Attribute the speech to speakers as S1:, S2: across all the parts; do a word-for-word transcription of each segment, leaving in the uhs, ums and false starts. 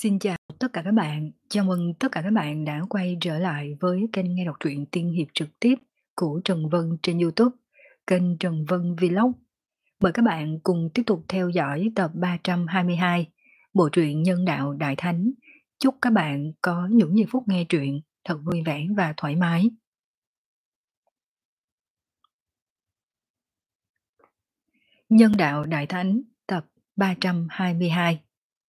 S1: Xin chào tất cả các bạn. Chào mừng tất cả các bạn đã quay trở lại với kênh nghe đọc truyện tiên hiệp trực tiếp của Trần Vân trên YouTube, kênh Trần Vân Vlog. Mời các bạn cùng tiếp tục theo dõi tập ba trăm hai mươi hai, bộ truyện Nhân đạo Đại Thánh. Chúc các bạn có những giây phút nghe truyện thật vui vẻ và thoải mái. Nhân đạo Đại Thánh tập ba trăm hai mươi hai.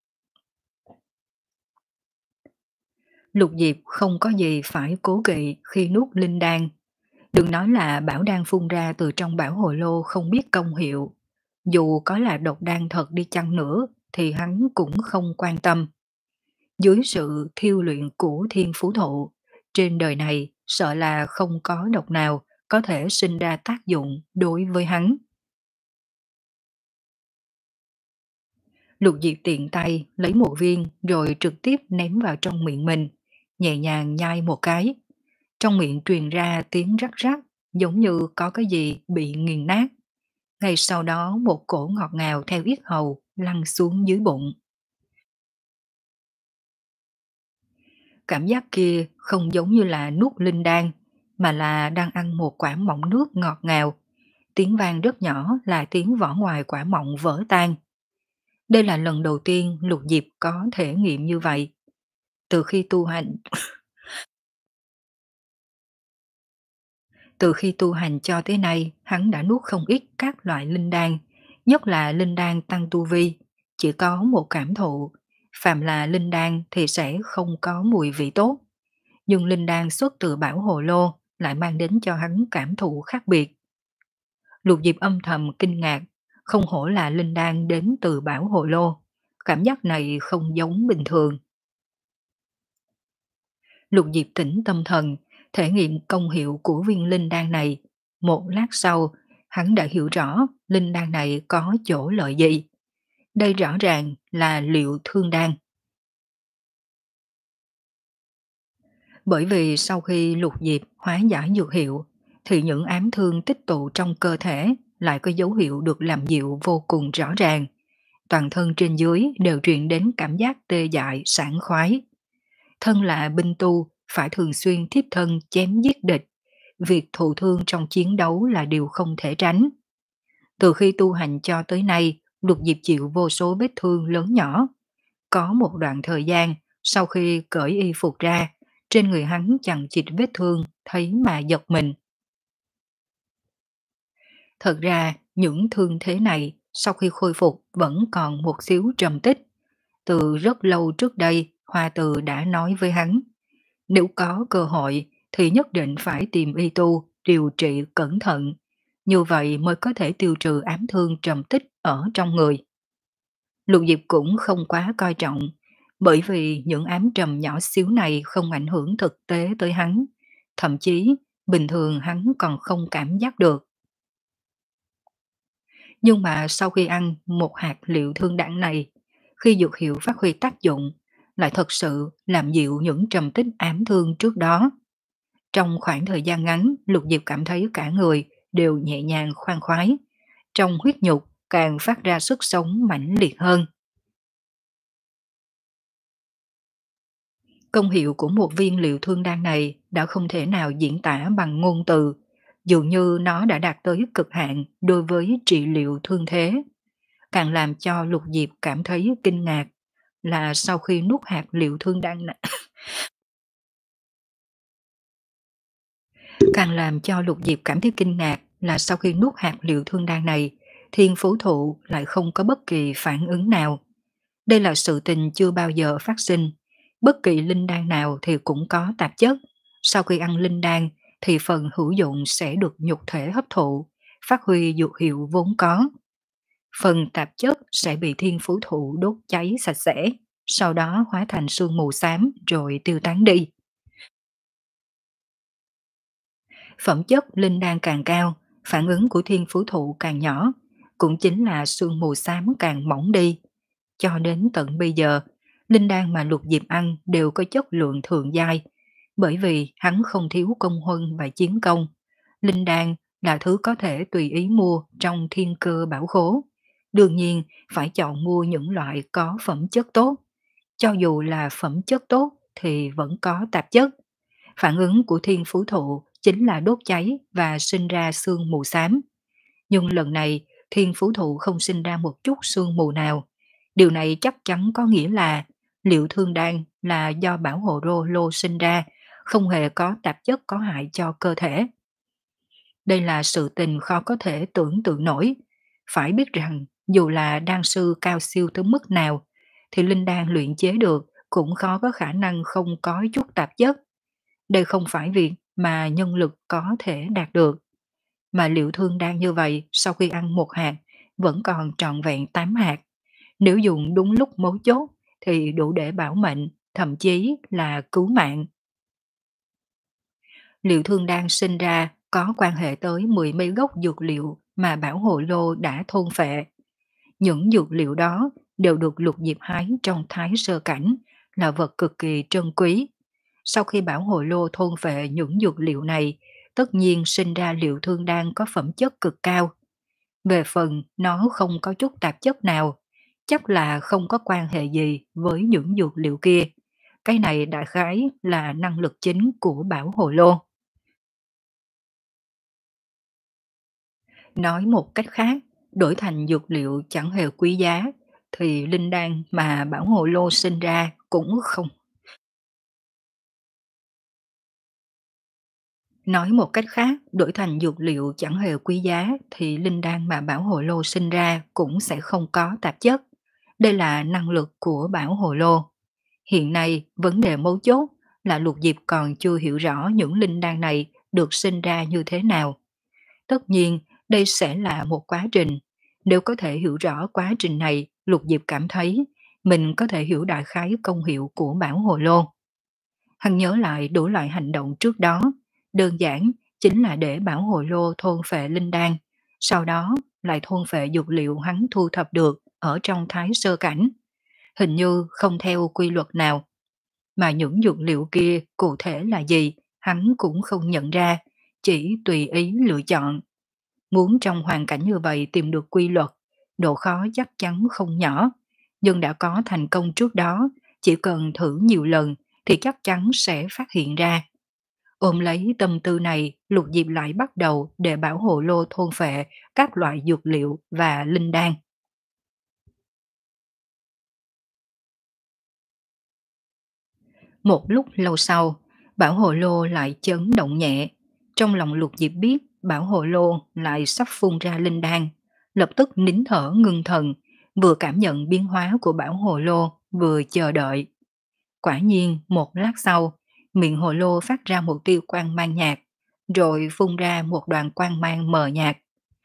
S1: Lục Diệp không có gì phải cố kỵ khi nuốt linh đan. Đừng nói là bảo đan phun ra từ trong bảo hồ lô không biết công hiệu. Dù có là độc đan thật đi chăng nữa thì hắn cũng không quan tâm. Dưới sự thiêu luyện của thiên phú thụ, trên đời này sợ là không có độc nào có thể sinh ra tác dụng đối với hắn. Lục Diệp tiện tay lấy một viên rồi trực tiếp ném vào trong miệng mình, nhẹ nhàng nhai một cái. Trong miệng truyền ra tiếng rắc rắc, giống như có cái gì bị nghiền nát. Ngay sau đó một cổ ngọt ngào theo yết hầu lăn xuống dưới bụng. Cảm giác kia không giống như là nuốt linh đan, mà là đang ăn một quả mọng nước ngọt ngào. Tiếng vang rất nhỏ là tiếng vỏ ngoài quả mọng vỡ tan. Đây là lần đầu tiên Lục Diệp có thể nghiệm như vậy. Từ khi tu hành Từ khi tu hành cho tới nay, hắn đã nuốt không ít các loại linh đan, nhất là linh đan tăng tu vi, chỉ có một cảm thụ, phàm là linh đan thì sẽ không có mùi vị tốt. Nhưng linh đan xuất từ bảo hồ lô lại mang đến cho hắn cảm thụ khác biệt. Lục Diệp âm thầm kinh ngạc, không hổ là linh đan đến từ bảo hồ lô, cảm giác này không giống bình thường. Lục Diệp tĩnh tâm thần, thể nghiệm công hiệu của viên linh đan này. Một lát sau, hắn đã hiểu rõ linh đan này có chỗ lợi gì. Đây rõ ràng là liệu thương đan. Bởi vì sau khi Lục Diệp hóa giải dược hiệu, thì những ám thương tích tụ trong cơ thể lại có dấu hiệu được làm dịu vô cùng rõ ràng. Toàn thân trên dưới đều truyền đến cảm giác tê dại, sảng khoái. Thân là binh tu, phải thường xuyên thiếp thân chém giết địch. Việc thụ thương trong chiến đấu là điều không thể tránh. Từ khi tu hành cho tới nay, Lục Diệp chịu vô số vết thương lớn nhỏ. Có một đoạn thời gian, sau khi cởi y phục ra, trên người hắn chằng chịt vết thương, thấy mà giật mình. Thật ra, những thương thế này, sau khi khôi phục vẫn còn một xíu trầm tích. Từ rất lâu trước đây, Hoa Từ đã nói với hắn, nếu có cơ hội thì nhất định phải tìm y tu, điều trị cẩn thận. Như vậy mới có thể tiêu trừ ám thương trầm tích ở trong người. Lục Diệp cũng không quá coi trọng, bởi vì những ám trầm nhỏ xíu này không ảnh hưởng thực tế tới hắn. Thậm chí, bình thường hắn còn không cảm giác được. Nhưng mà sau khi ăn một hạt liệu thương đạn này, khi dược hiệu phát huy tác dụng, lại thật sự làm dịu những trầm tích ám thương trước đó. Trong khoảng thời gian ngắn, Lục Diệp cảm thấy cả người đều nhẹ nhàng khoan khoái. Trong huyết nhục càng phát ra sức sống mãnh liệt hơn. Công hiệu của một viên liệu thương đan này đã không thể nào diễn tả bằng ngôn từ, dường như nó đã đạt tới cực hạn đối với trị liệu thương thế. Càng làm cho Lục Diệp cảm thấy kinh ngạc là sau khi nuốt hạt liệu thương đan này, càng làm cho Lục Diệp cảm thấy kinh ngạc là sau khi nuốt hạt liệu thương đan này, thiên phú thụ lại không có bất kỳ phản ứng nào. Đây là sự tình chưa bao giờ phát sinh. Bất kỳ linh đan nào thì cũng có tạp chất. Sau khi ăn linh đan thì phần hữu dụng sẽ được nhục thể hấp thụ, phát huy dược hiệu vốn có. Phần tạp chất sẽ bị thiên phú thụ đốt cháy sạch sẽ, sau đó hóa thành sương mù xám rồi tiêu tán đi. Phẩm chất linh đan càng cao, phản ứng của thiên phú thụ càng nhỏ, cũng chính là sương mù xám càng mỏng đi. Cho đến tận bây giờ, linh đan mà Lục Diệp ăn đều có chất lượng thượng giai, bởi vì hắn không thiếu công huân và chiến công. Linh đan là thứ có thể tùy ý mua trong thiên cơ bảo khố. Đương nhiên phải chọn mua những loại có phẩm chất tốt. cho dù là phẩm chất tốt thì vẫn có tạp chất. Phản ứng của thiên phú thụ chính là đốt cháy và sinh ra sương mù xám. Nhưng lần này thiên phú thụ không sinh ra một chút sương mù nào. Điều này chắc chắn có nghĩa là liệu thương đan là do bảo hộ rô lô sinh ra, không hề có tạp chất có hại cho cơ thể. Đây là sự tình khó có thể tưởng tượng nổi. Phải biết rằng dù là đan sư cao siêu tới mức nào thì linh đan luyện chế được cũng khó có khả năng không có chút tạp chất. Đây không phải việc mà nhân lực có thể đạt được. Mà liệu thương đan như vậy sau khi ăn một hạt vẫn còn trọn vẹn tám hạt. Nếu dùng đúng lúc mấu chốt thì đủ để bảo mệnh, thậm chí là cứu mạng. Liệu thương đan sinh ra có quan hệ tới mười mấy gốc dược liệu mà Bảo Hộ Lô đã thôn phệ. Những dược liệu đó đều được Lục Diệp hái trong thái sơ cảnh, là vật cực kỳ trân quý. Sau khi Bảo Hộ Lô thôn phệ những dược liệu này, tất nhiên sinh ra liệu thương đan có phẩm chất cực cao. Về phần nó không có chút tạp chất nào, chắc là không có quan hệ gì với những dược liệu kia. Cái này đại khái là năng lực chính của Bảo Hộ Lô. Nói một cách khác, đổi thành dược liệu chẳng hề quý giá, thì linh đan mà Bảo Hộ Lô sinh ra cũng không. Nói một cách khác, đổi thành dược liệu chẳng hề quý giá, thì linh đan mà Bảo Hộ Lô sinh ra cũng sẽ không có tạp chất. Đây là năng lực của Bảo Hộ Lô. Hiện nay, vấn đề mấu chốt là Lục Diệp còn chưa hiểu rõ những linh đan này được sinh ra như thế nào. Tất nhiên, đây sẽ là một quá trình. Nếu có thể hiểu rõ quá trình này, Lục Diệp cảm thấy mình có thể hiểu đại khái công hiệu của Bảo Hộ Lô. Hắn nhớ lại đủ loại hành động trước đó, đơn giản chính là để Bảo Hộ Lô thôn phệ linh đan, sau đó lại thôn phệ dược liệu hắn thu thập được ở trong thái sơ cảnh. Hình như không theo quy luật nào, mà những dược liệu kia cụ thể là gì hắn cũng không nhận ra, chỉ tùy ý lựa chọn. Muốn trong hoàn cảnh như vậy tìm được quy luật, độ khó chắc chắn không nhỏ, nhưng đã có thành công trước đó, chỉ cần thử nhiều lần thì chắc chắn sẽ phát hiện ra. Ôm lấy tâm tư này, Lục Diệp lại bắt đầu để Bảo Hộ Lô thôn phệ các loại dược liệu và linh đan. Một lúc lâu sau, Bảo Hộ Lô lại chấn động nhẹ. Trong lòng Lục Diệp biết Bảo Hộ Lô lại sắp phun ra linh đan, lập tức nín thở ngưng thần, vừa cảm nhận biến hóa của Bảo Hộ Lô, vừa chờ đợi. Quả nhiên, một lát sau, miệng Hồ Lô phát ra một tia quang mang nhạt, rồi phun ra một đoàn quang mang mờ nhạt.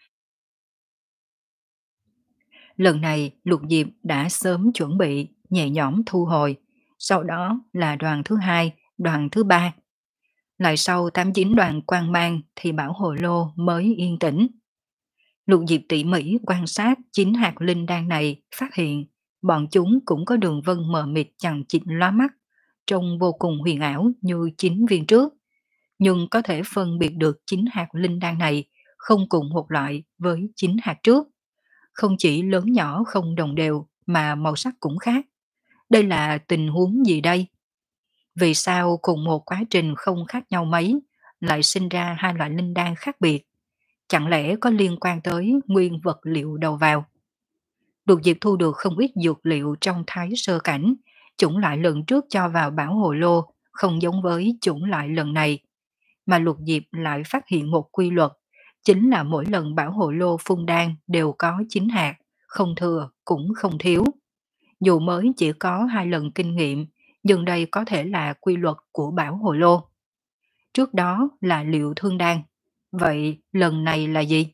S1: Lần này, Lục Diệp đã sớm chuẩn bị, nhẹ nhõm thu hồi. Sau đó là đoàn thứ hai, đoàn thứ ba. Lại sau tám chín đoàn quang mang thì Bảo Hồ Lô mới yên tĩnh. Lục Diệp tỉ mỉ quan sát chín hạt linh đan này, phát hiện bọn chúng cũng có đường vân mờ mịt chằng chịt lóa mắt, trông vô cùng huyền ảo như chín viên trước. Nhưng có thể phân biệt được chín hạt linh đan này không cùng một loại với chín hạt trước. Không chỉ lớn nhỏ không đồng đều mà màu sắc cũng khác. Đây là tình huống gì đây? Vì sao cùng một quá trình không khác nhau mấy lại sinh ra hai loại linh đan khác biệt? Chẳng lẽ có liên quan tới nguyên vật liệu đầu vào? Lục Diệp thu được không ít dược liệu trong thái sơ cảnh, chủng loại lần trước cho vào Bảo Hộ Lô không giống với chủng loại lần này. Mà Lục Diệp lại phát hiện một quy luật, chính là mỗi lần Bảo Hộ Lô phun đan đều có chín hạt, không thừa cũng không thiếu. Dù mới chỉ có hai lần kinh nghiệm, nhưng đây có thể là quy luật của Bảo Hộ Lô. Trước đó là liệu thương đan, vậy lần này là gì?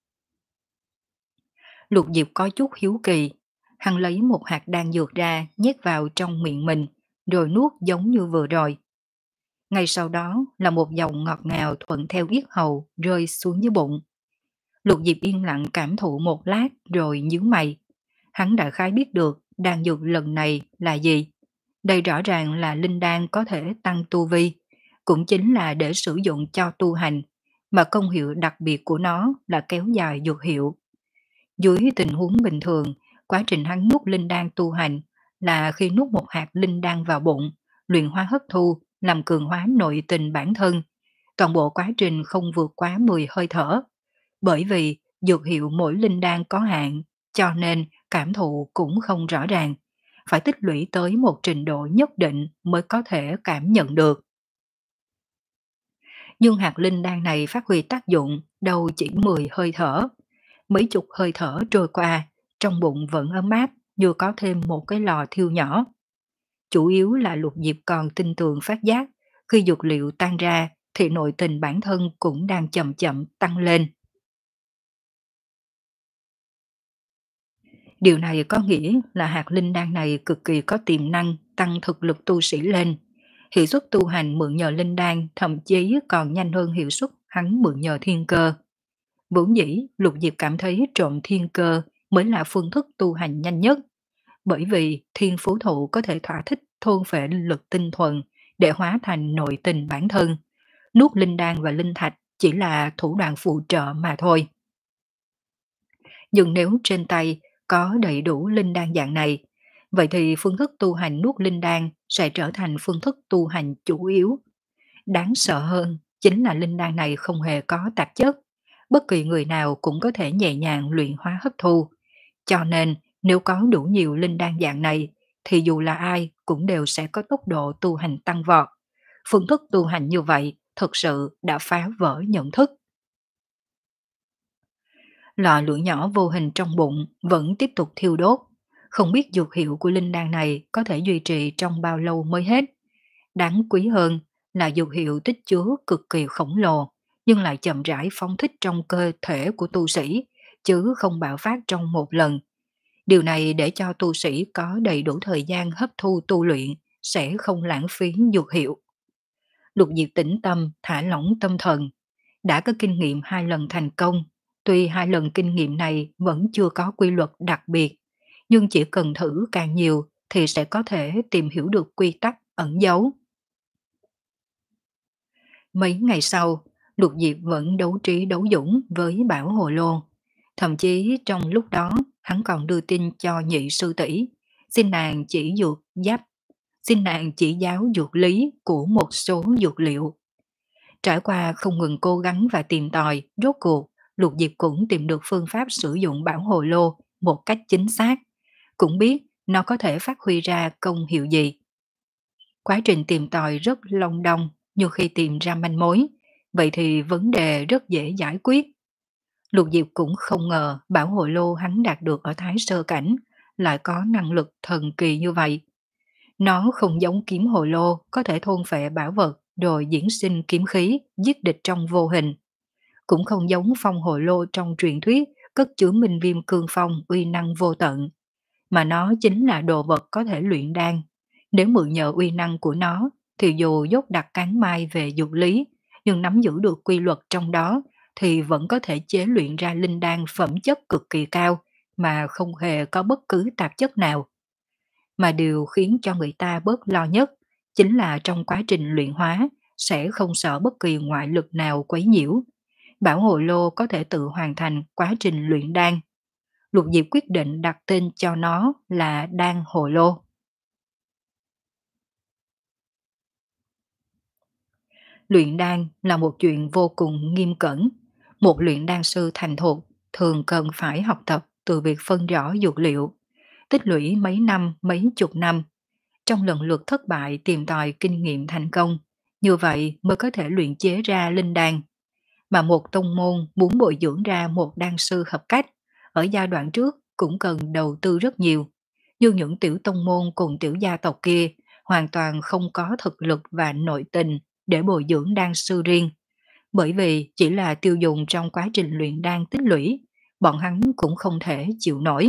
S1: Lục Diệp có chút hiếu kỳ, hắn lấy một hạt đan dược ra nhét vào trong miệng mình, rồi nuốt giống như vừa rồi. Ngay sau đó là một dòng ngọt ngào thuận theo yết hầu rơi xuống dưới bụng. Lục Diệp yên lặng cảm thụ một lát rồi nhíu mày. Hắn đã khái biết được đan dược lần này là gì. Đây rõ ràng là linh đan có thể tăng tu vi, cũng chính là để sử dụng cho tu hành, mà công hiệu đặc biệt của nó là kéo dài dược hiệu. Dưới tình huống bình thường, quá trình hắn nuốt linh đan tu hành là khi nuốt một hạt linh đan vào bụng, luyện hóa hấp thu, làm cường hóa nội tình bản thân. Toàn bộ quá trình không vượt quá mười hơi thở. Bởi vì dược hiệu mỗi linh đan có hạn, cho nên cảm thụ cũng không rõ ràng. Phải tích lũy tới một trình độ nhất định mới có thể cảm nhận được. Nhưng hạt linh đan này phát huy tác dụng đâu chỉ mười hơi thở. Mấy chục hơi thở trôi qua, trong bụng vẫn ấm áp như có thêm một cái lò thiêu nhỏ. Chủ yếu là Lục Diệp còn tin tưởng phát giác, khi dược liệu tan ra thì nội tình bản thân cũng đang chậm chậm tăng lên. Điều này có nghĩa là hạt linh đan này cực kỳ có tiềm năng tăng thực lực tu sĩ lên. Hiệu suất tu hành mượn nhờ linh đan thậm chí còn nhanh hơn hiệu suất hắn mượn nhờ thiên cơ. Vốn dĩ, Lục Diệp cảm thấy trộm thiên cơ mới là phương thức tu hành nhanh nhất, bởi vì thiên phú thụ có thể thỏa thích thôn phệ linh lực tinh thuần để hóa thành nội tình bản thân. Nuốt linh đan và linh thạch chỉ là thủ đoạn phụ trợ mà thôi. Nhưng nếu trên tay có đầy đủ linh đan dạng này, vậy thì phương thức tu hành nuốt linh đan sẽ trở thành phương thức tu hành chủ yếu. Đáng sợ hơn chính là linh đan này không hề có tạp chất, bất kỳ người nào cũng có thể nhẹ nhàng luyện hóa hấp thu. Cho nên nếu có đủ nhiều linh đan dạng này thì dù là ai cũng đều sẽ có tốc độ tu hành tăng vọt. Phương thức tu hành như vậy thực sự đã phá vỡ nhận thức. Lò lửa nhỏ vô hình trong bụng vẫn tiếp tục thiêu đốt. Không biết dược hiệu của linh đan này có thể duy trì trong bao lâu mới hết. Đáng quý hơn là dược hiệu tích chứa cực kỳ khổng lồ, nhưng lại chậm rãi phóng thích trong cơ thể của tu sĩ, chứ không bạo phát trong một lần. Điều này để cho tu sĩ có đầy đủ thời gian hấp thu tu luyện, sẽ không lãng phí dược hiệu. Lục Diệp tĩnh tâm, thả lỏng tâm thần, đã có kinh nghiệm hai lần thành công. Tuy hai lần kinh nghiệm này vẫn chưa có quy luật đặc biệt, nhưng chỉ cần thử càng nhiều thì sẽ có thể tìm hiểu được quy tắc ẩn giấu. Mấy ngày sau, Lục Diệp vẫn đấu trí đấu dũng với Bảo Hồ Lô. Thậm chí trong lúc đó, hắn còn đưa tin cho nhị sư tỷ, xin nàng chỉ dược giáp, xin nàng chỉ giáo dược lý của một số dược liệu. Trải qua không ngừng cố gắng và tìm tòi, rốt cuộc, Lục Diệp cũng tìm được phương pháp sử dụng Bảo Hồ Lô một cách chính xác, cũng biết nó có thể phát huy ra công hiệu gì. Quá trình tìm tòi rất long đong, nhưng khi tìm ra manh mối, vậy thì vấn đề rất dễ giải quyết. Lục Diệp cũng không ngờ Bảo Hồ Lô hắn đạt được ở Thái Sơ Cảnh lại có năng lực thần kỳ như vậy. Nó không giống kiếm hồ lô có thể thôn phệ bảo vật rồi diễn sinh kiếm khí, giết địch trong vô hình. Cũng không giống phong hồ lô trong truyền thuyết cất chứa minh viêm cương phong uy năng vô tận. Mà nó chính là đồ vật có thể luyện đan. Nếu mượn nhờ uy năng của nó thì dù dốt đặt cán mai về dục lý, nhưng nắm giữ được quy luật trong đó thì vẫn có thể chế luyện ra linh đan phẩm chất cực kỳ cao mà không hề có bất cứ tạp chất nào. Mà điều khiến cho người ta bớt lo nhất chính là trong quá trình luyện hóa sẽ không sợ bất kỳ ngoại lực nào quấy nhiễu. Bảo Hồ Lô có thể tự hoàn thành quá trình luyện đan. Lục Diệp quyết định đặt tên cho nó là Đan Hồ Lô. Luyện đan là một chuyện vô cùng nghiêm cẩn. Một luyện đan sư thành thục thường cần phải học tập từ việc phân rõ dược liệu, tích lũy mấy năm, mấy chục năm. Trong lần lượt thất bại tìm tòi kinh nghiệm thành công, như vậy mới có thể luyện chế ra linh đan. Mà một tông môn muốn bồi dưỡng ra một đan sư hợp cách, ở giai đoạn trước cũng cần đầu tư rất nhiều. Nhưng những tiểu tông môn cùng tiểu gia tộc kia hoàn toàn không có thực lực và nội tình để bồi dưỡng đan sư riêng. Bởi vì chỉ là tiêu dùng trong quá trình luyện đan tích lũy, bọn hắn cũng không thể chịu nổi.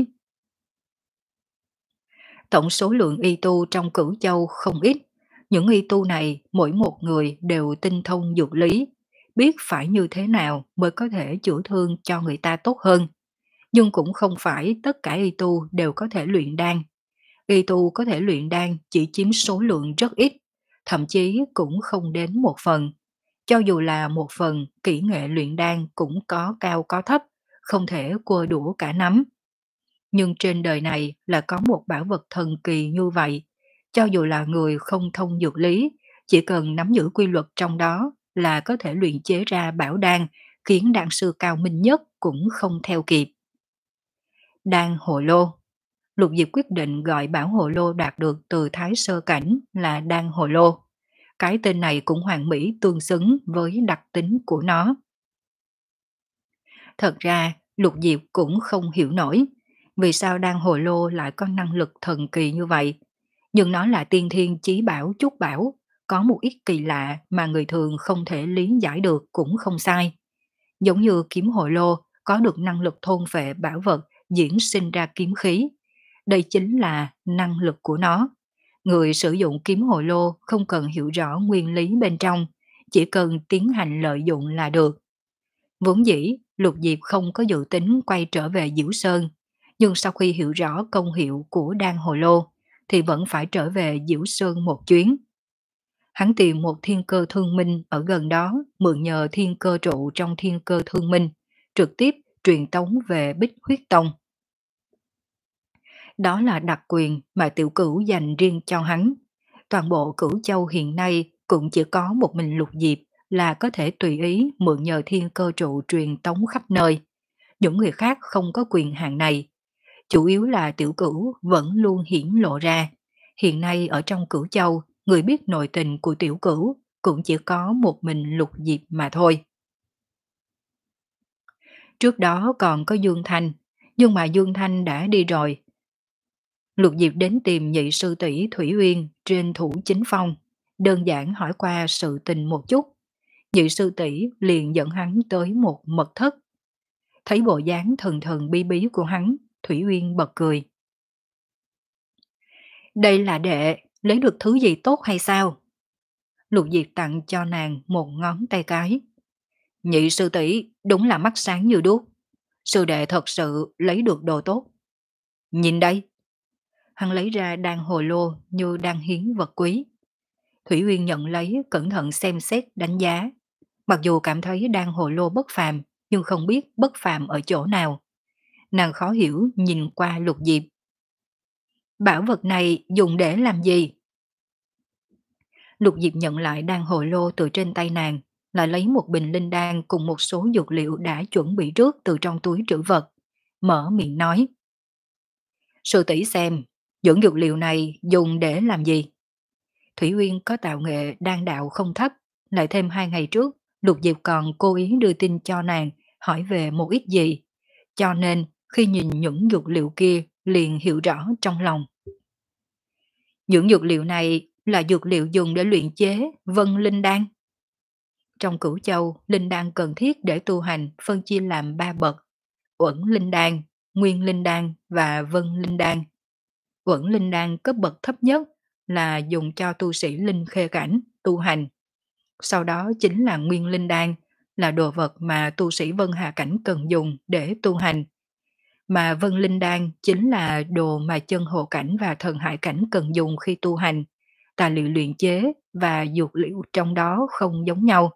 S1: Tổng số lượng y tu trong Cửu Châu không ít. Những y tu này mỗi một người đều tinh thông dược lý, biết phải như thế nào mới có thể chữa thương cho người ta tốt hơn. Nhưng cũng không phải tất cả y tu đều có thể luyện đan. Y tu có thể luyện đan chỉ chiếm số lượng rất ít, thậm chí cũng không đến một phần. Cho dù là một phần, kỹ nghệ luyện đan cũng có cao có thấp, không thể cua đũa cả nắm. Nhưng trên đời này là có một bảo vật thần kỳ như vậy. Cho dù là người không thông dược lý, chỉ cần nắm giữ quy luật trong đó là có thể luyện chế ra bảo đan, khiến đan sư cao minh nhất cũng không theo kịp. Đan hồ lô. Lục Diệp quyết định gọi bảo hồ lô đạt được từ thái sơ cảnh là đan hồ lô. Cái tên này cũng hoàn mỹ tương xứng với đặc tính của nó. Thật ra, Lục Diệp cũng không hiểu nổi vì sao đan hồ lô lại có năng lực thần kỳ như vậy. Nhưng nó là tiên thiên chí bảo chút bảo, có một ít kỳ lạ mà người thường không thể lý giải được cũng không sai. Giống như kiếm hồ lô có được năng lực thôn phệ bảo vật diễn sinh ra kiếm khí. Đây chính là năng lực của nó. Người sử dụng kiếm hồ lô không cần hiểu rõ nguyên lý bên trong, chỉ cần tiến hành lợi dụng là được. Vốn dĩ, Lục Diệp không có dự tính quay trở về Diễu Sơn, nhưng sau khi hiểu rõ công hiệu của đan hồ lô, thì vẫn phải trở về Diễu Sơn một chuyến. Hắn tìm một thiên cơ thương minh ở gần đó, mượn nhờ thiên cơ trụ trong thiên cơ thương minh, trực tiếp truyền tống về Bích Huyết Tông. Đó là đặc quyền mà tiểu cửu dành riêng cho hắn. Toàn bộ Cửu Châu hiện nay cũng chỉ có một mình Lục Diệp là có thể tùy ý mượn nhờ thiên cơ trụ truyền tống khắp nơi. Những người khác không có quyền hạn này. Chủ yếu là tiểu cửu vẫn luôn hiển lộ ra. Hiện nay ở trong Cửu Châu, người biết nội tình của tiểu cửu cũng chỉ có một mình Lục Diệp mà thôi. Trước đó còn có Dương Thanh, nhưng mà Dương Thanh đã đi rồi. Lục Diệp đến tìm nhị sư tỷ Thủy Uyên trên Thủ Chính Phong, đơn giản hỏi qua sự tình một chút. Nhị sư tỷ liền dẫn hắn tới một mật thất. Thấy bộ dáng thần thần bí bí của hắn, Thủy Uyên bật cười. Đây là đệ, lấy được thứ gì tốt hay sao? Lục Diệp tặng cho nàng một ngón tay cái. Nhị sư tỷ đúng là mắt sáng như đuốc. Sư đệ thật sự lấy được đồ tốt. Nhìn đây. Hắn lấy ra đan hồ lô như đang hiến vật quý. Thủy Uyên nhận lấy, cẩn thận xem xét đánh giá. Mặc dù cảm thấy đan hồ lô bất phàm, nhưng không biết bất phàm ở chỗ nào. Nàng khó hiểu nhìn qua Lục Diệp. Bảo vật này dùng để làm gì? Lục Diệp nhận lại đan hồ lô từ trên tay nàng, lại lấy một bình linh đan cùng một số dược liệu đã chuẩn bị trước từ trong túi trữ vật. Mở miệng nói. Sư tỷ xem, những dược liệu này dùng để làm gì? Thủy Uyên có tạo nghệ đan đạo không thấp, lại thêm hai ngày trước, Lục Diệp còn cố ý đưa tin cho nàng, hỏi về một ít gì. Cho nên, khi nhìn những dược liệu kia, liền hiểu rõ trong lòng. Những dược liệu này là dược liệu dùng để luyện chế vân linh đan. Trong Cửu Châu, linh đan cần thiết để tu hành phân chia làm ba bậc: Uẩn linh đan, Nguyên linh đan và Vân linh đan. Uẩn linh đan cấp bậc thấp nhất là dùng cho tu sĩ linh khê cảnh tu hành. Sau đó chính là Nguyên linh đan, là đồ vật mà tu sĩ Vân Hà cảnh cần dùng để tu hành. Mà Vân linh đan chính là đồ mà chân hộ cảnh và thần hải cảnh cần dùng khi tu hành. Tài liệu luyện chế và dược liệu trong đó không giống nhau.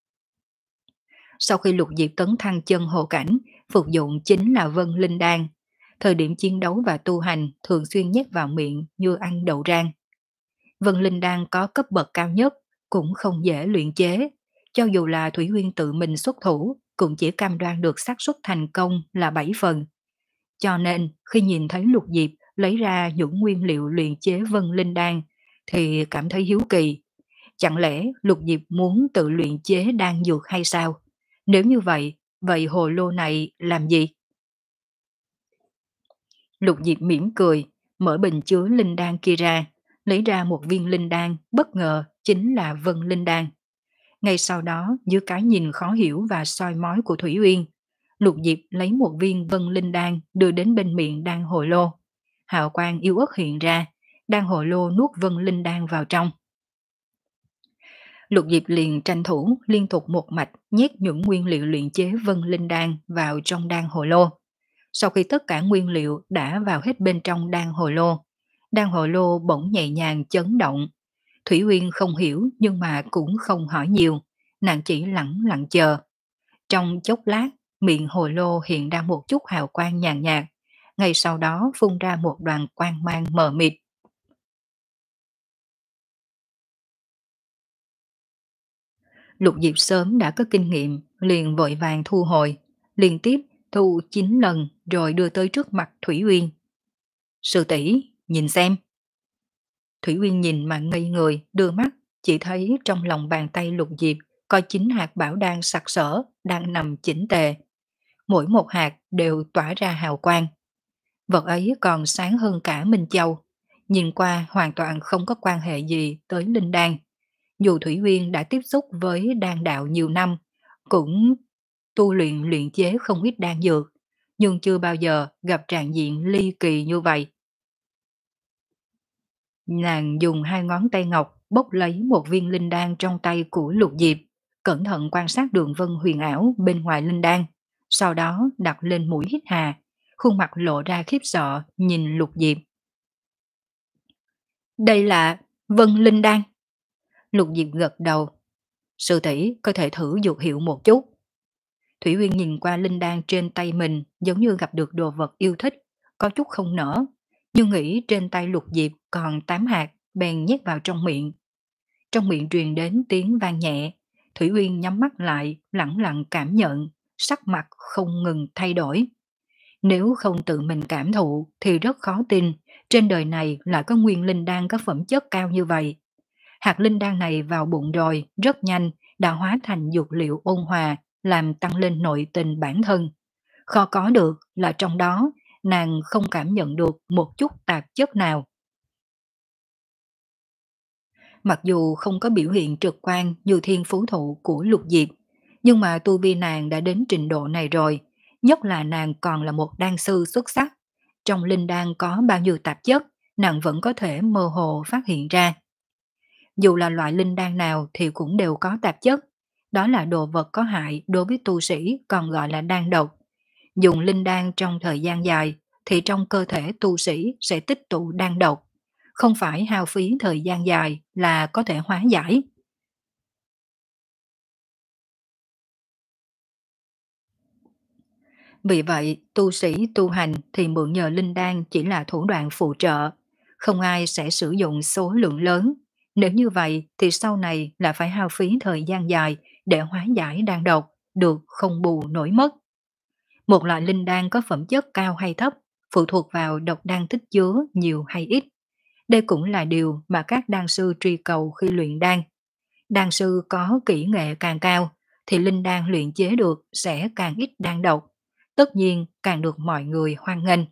S1: Sau khi Lục Diệp tấn thăng chân hộ cảnh, phục dụng chính là Vân linh đan. Thời điểm chiến đấu và tu hành thường xuyên nhét vào miệng như ăn đậu rang. Vân linh đan có cấp bậc cao nhất, cũng không dễ luyện chế. Cho dù là Thủy Uyên tự mình xuất thủ, cũng chỉ cam đoan được xác suất thành công là bảy phần. Cho nên, khi nhìn thấy Lục Diệp lấy ra những nguyên liệu luyện chế Vân linh đan, thì cảm thấy hiếu kỳ. Chẳng lẽ Lục Diệp muốn tự luyện chế đan dược hay sao? Nếu như vậy, vậy hồ lô này làm gì? Lục Diệp mỉm cười, mở bình chứa linh đan kia ra, lấy ra một viên linh đan, bất ngờ chính là Vân linh đan. Ngay sau đó, dưới cái nhìn khó hiểu và soi mói của Thủy Uyên, Lục Diệp lấy một viên Vân linh đan đưa đến bên miệng đan hồ lô. Hào quang yếu ớt hiện ra, đan hồ lô nuốt Vân linh đan vào trong. Lục Diệp liền tranh thủ liên tục một mạch nhét những nguyên liệu luyện chế Vân linh đan vào trong đan hồ lô. Sau khi tất cả nguyên liệu đã vào hết bên trong đan hồ lô, đan hồ lô bỗng nhẹ nhàng chấn động. Thủy Uyên không hiểu nhưng mà cũng không hỏi nhiều, nàng chỉ lặng lặng chờ. Trong chốc lát, miệng hồ lô hiện ra một chút hào quang nhàn nhạt, ngay sau đó phun ra một đoàn quang mang mờ mịt. Lục Diệp sớm đã có kinh nghiệm, liền vội vàng thu hồi, liên tiếp thu chín lần rồi đưa tới trước mặt Thủy Uyên. Sư tỷ, nhìn xem. Thủy Uyên nhìn mà ngây người, đưa mắt, chỉ thấy trong lòng bàn tay Lục Diệp có chín hạt bảo đan sặc sỡ đang nằm chỉnh tề. Mỗi một hạt đều tỏa ra hào quang. Vật ấy còn sáng hơn cả Minh Châu, nhìn qua hoàn toàn không có quan hệ gì tới linh đan. Dù Thủy Uyên đã tiếp xúc với đan đạo nhiều năm, cũng tu luyện luyện chế không ít đan dược, nhưng chưa bao giờ gặp trạng diện ly kỳ như vậy. Nàng dùng hai ngón tay ngọc bốc lấy một viên linh đan trong tay của Lục Diệp, cẩn thận quan sát đường vân huyền ảo bên ngoài linh đan, sau đó đặt lên mũi hít hà, khuôn mặt lộ ra khiếp sợ nhìn Lục Diệp. Đây là Vân Linh Đan. Lục Diệp gật đầu. Sư tỷ có thể thử dược hiệu một chút. Thủy Uyên nhìn qua linh đan trên tay mình giống như gặp được đồ vật yêu thích, có chút không nở, nhưng nghĩ trên tay Lục Diệp còn tám hạt, bèn nhét vào trong miệng. Trong miệng truyền đến tiếng vang nhẹ, Thủy Uyên nhắm mắt lại, lặng lặng cảm nhận, sắc mặt không ngừng thay đổi. Nếu không tự mình cảm thụ thì rất khó tin, trên đời này lại có nguyên linh đan có phẩm chất cao như vậy. Hạt linh đan này vào bụng rồi, rất nhanh, đã hóa thành dược liệu ôn hòa, làm tăng lên nội tình bản thân. Khó có được là trong đó, nàng không cảm nhận được một chút tạp chất nào. Mặc dù không có biểu hiện trực quan như thiên phú thụ của Lục Diệp, nhưng mà tu vi nàng đã đến trình độ này rồi, nhất là nàng còn là một đan sư xuất sắc. Trong linh đan có bao nhiêu tạp chất, nàng vẫn có thể mơ hồ phát hiện ra. Dù là loại linh đan nào thì cũng đều có tạp chất. Đó là đồ vật có hại đối với tu sĩ còn gọi là đan độc. Dùng linh đan trong thời gian dài thì trong cơ thể tu sĩ sẽ tích tụ đan độc. Không phải hao phí thời gian dài là có thể hóa giải. Vì vậy, tu sĩ tu hành thì mượn nhờ linh đan chỉ là thủ đoạn phụ trợ. Không ai sẽ sử dụng số lượng lớn. Nếu như vậy thì sau này là phải hao phí thời gian dài để hóa giải đan độc, được không bù nổi mất. Một loại linh đan có phẩm chất cao hay thấp phụ thuộc vào độc đan tích chứa nhiều hay ít. Đây cũng là điều mà các đan sư truy cầu khi luyện đan. Đan sư có kỹ nghệ càng cao thì linh đan luyện chế được sẽ càng ít đan độc, tất nhiên càng được mọi người hoan nghênh.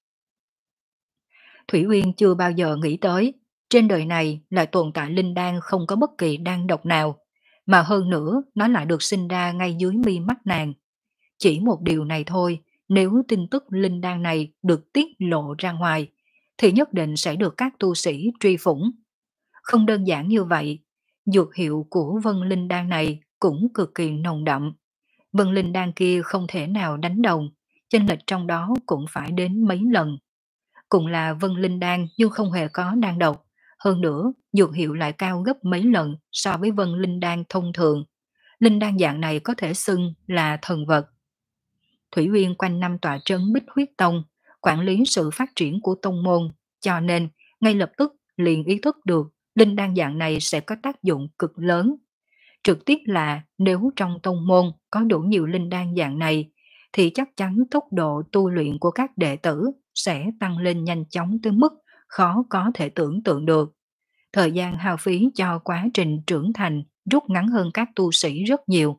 S1: Thủy Uyên chưa bao giờ nghĩ tới trên đời này lại tồn tại linh đan không có bất kỳ đan độc nào, mà hơn nữa nó lại được sinh ra ngay dưới mi mắt nàng. Chỉ một điều này thôi, nếu tin tức linh đan này được tiết lộ ra ngoài, thì nhất định sẽ được các tu sĩ truy phủng. Không đơn giản như vậy, dược hiệu của Vân Linh Đan này cũng cực kỳ nồng đậm. Vân Linh Đan kia không thể nào đánh đồng, chênh lệch trong đó cũng phải đến mấy lần. Cũng là Vân Linh Đan nhưng không hề có đan độc, hơn nữa dược hiệu lại cao gấp mấy lần so với Vân Linh Đan thông thường. Linh đan dạng này có thể xưng là thần vật. Thủy Uyên quanh năm tọa trấn Bích Huyết Tông, quản lý sự phát triển của tông môn, cho nên ngay lập tức liền ý thức được linh đan dạng này sẽ có tác dụng cực lớn. Trực tiếp là nếu trong tông môn có đủ nhiều linh đan dạng này, thì chắc chắn tốc độ tu luyện của các đệ tử sẽ tăng lên nhanh chóng tới mức khó có thể tưởng tượng được. Thời gian hao phí cho quá trình trưởng thành rút ngắn hơn các tu sĩ rất nhiều.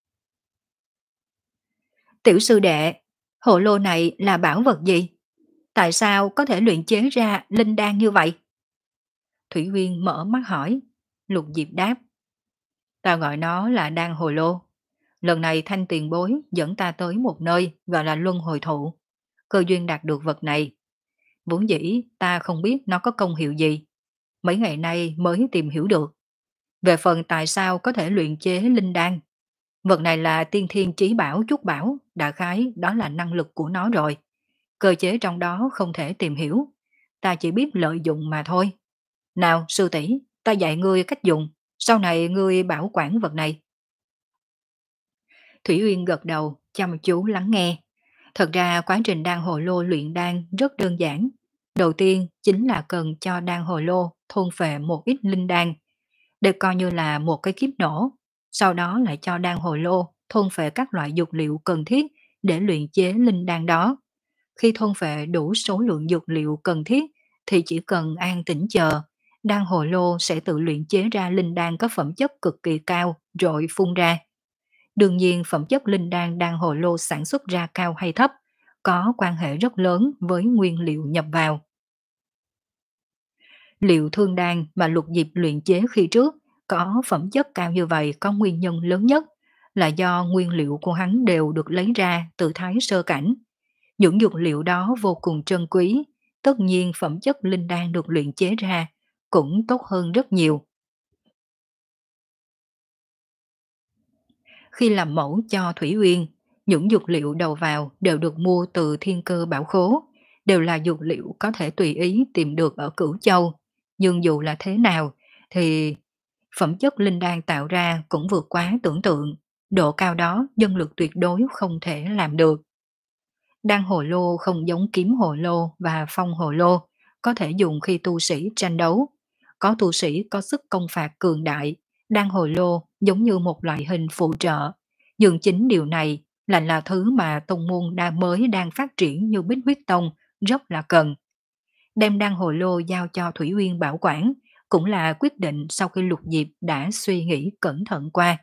S1: Tiểu sư đệ, hộ lô này là bảo vật gì? Tại sao có thể luyện chế ra linh đan như vậy? Thủy Viên mở mắt hỏi. Lục Diệp đáp. Ta gọi nó là đan hồi lô. Lần này Thanh tiền bối dẫn ta tới một nơi gọi là luân hồi thụ. Cơ duyên đạt được vật này. Vốn dĩ ta không biết nó có công hiệu gì. Mấy ngày nay mới tìm hiểu được. Về phần tại sao có thể luyện chế linh đan. Vật này là tiên thiên chí bảo trúc bảo, đại khái đó là năng lực của nó rồi. Cơ chế trong đó không thể tìm hiểu. Ta chỉ biết lợi dụng mà thôi. Nào sư tỷ, ta dạy ngươi cách dùng. Sau này ngươi bảo quản vật này. Thủy Uyên gật đầu, chăm chú lắng nghe. Thật ra quá trình đan hồ lô luyện đan rất đơn giản. Đầu tiên chính là cần cho đan hồ lô thôn phệ một ít linh đan, để coi như là một cái kiếp nổ. Sau đó lại cho đan hồ lô thôn phệ các loại dược liệu cần thiết để luyện chế linh đan đó. Khi thôn phệ đủ số lượng dược liệu cần thiết thì chỉ cần an tĩnh chờ, đan hồ lô sẽ tự luyện chế ra linh đan có phẩm chất cực kỳ cao rồi phun ra. Đương nhiên phẩm chất linh đan đan hồ lô sản xuất ra cao hay thấp có quan hệ rất lớn với nguyên liệu nhập vào. Liệu thương đan mà Lục Diệp luyện chế khi trước có phẩm chất cao như vậy có nguyên nhân lớn nhất là do nguyên liệu của hắn đều được lấy ra từ thái sơ cảnh. Những dược liệu đó vô cùng trân quý, tất nhiên phẩm chất linh đan được luyện chế ra cũng tốt hơn rất nhiều. Khi làm mẫu cho Thủy Uyên, những dược liệu đầu vào đều được mua từ Thiên Cơ Bảo Khố, đều là dược liệu có thể tùy ý tìm được ở Cửu Châu. Nhưng dù là thế nào thì phẩm chất linh đan tạo ra cũng vượt quá tưởng tượng, độ cao đó dân lực tuyệt đối không thể làm được. Đan hồ lô không giống kiếm hồ lô và phong hồ lô, có thể dùng khi tu sĩ tranh đấu. Có tu sĩ có sức công phạt cường đại, đan hồ lô giống như một loại hình phụ trợ. Nhưng chính điều này lại là thứ mà tông môn đa mới đang phát triển như Bích Huyết Tông rất là cần. Đem đan hồ lô giao cho Thủy Uyên bảo quản cũng là quyết định sau khi Lục Diệp đã suy nghĩ cẩn thận qua.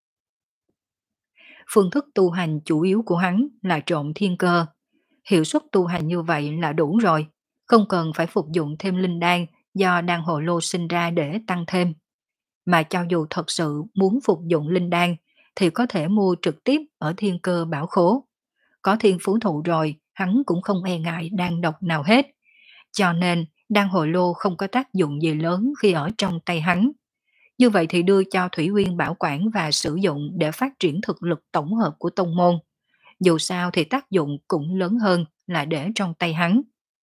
S1: Phương thức tu hành chủ yếu của hắn là trộn thiên cơ. Hiệu suất tu hành như vậy là đủ rồi, không cần phải phục dụng thêm linh đan do đan hồ lô sinh ra để tăng thêm. Mà cho dù thật sự muốn phục dụng linh đan thì có thể mua trực tiếp ở thiên cơ bảo khố. Có thiên phú thụ rồi, hắn cũng không e ngại đan độc nào hết. Cho nên, đan hồ lô không có tác dụng gì lớn khi ở trong tay hắn. Như vậy thì đưa cho Thủy Uyên bảo quản và sử dụng để phát triển thực lực tổng hợp của tông môn. Dù sao thì tác dụng cũng lớn hơn là để trong tay hắn.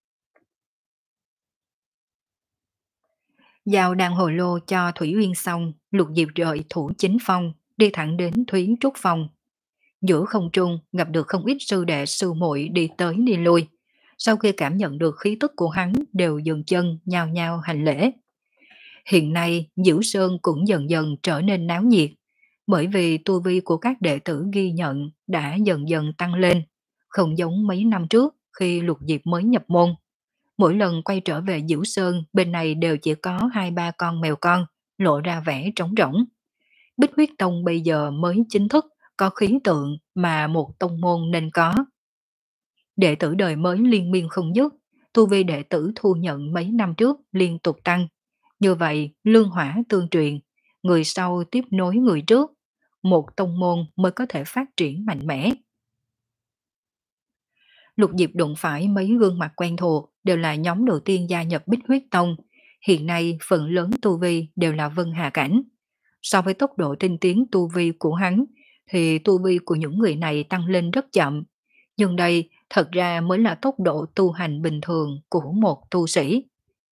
S1: Giao đàn hồ lô cho Thủy Uyên xong, Lục Diệp rời thủ chính phong, đi thẳng đến Thúy Trúc Phong. Giữa không trung gặp được không ít sư đệ sư muội đi tới đi lui. Sau khi cảm nhận được khí tức của hắn đều dừng chân nhao nhao hành lễ. Hiện nay Diễu Sơn cũng dần dần trở nên náo nhiệt, bởi vì tu vi của các đệ tử ghi nhận đã dần dần tăng lên, không giống mấy năm trước khi Lục Diệp mới nhập môn. Mỗi lần quay trở về Diễu Sơn, bên này đều chỉ có hai ba con mèo con, lộ ra vẻ trống rỗng. Bích Huyết Tông bây giờ mới chính thức có khí tượng mà một tông môn nên có. Đệ tử đời mới liên miên không dứt, tu vi đệ tử thu nhận mấy năm trước liên tục tăng. Như vậy, lương hỏa tương truyền, người sau tiếp nối người trước, một tông môn mới có thể phát triển mạnh mẽ. Lục Diệp đụng phải mấy gương mặt quen thuộc đều là nhóm đầu tiên gia nhập Bích Huyết Tông. Hiện nay phần lớn tu vi đều là Vân Hà Cảnh. So với tốc độ tinh tiến tu vi của hắn thì tu vi của những người này tăng lên rất chậm. Nhưng đây thật ra mới là tốc độ tu hành bình thường của một tu sĩ.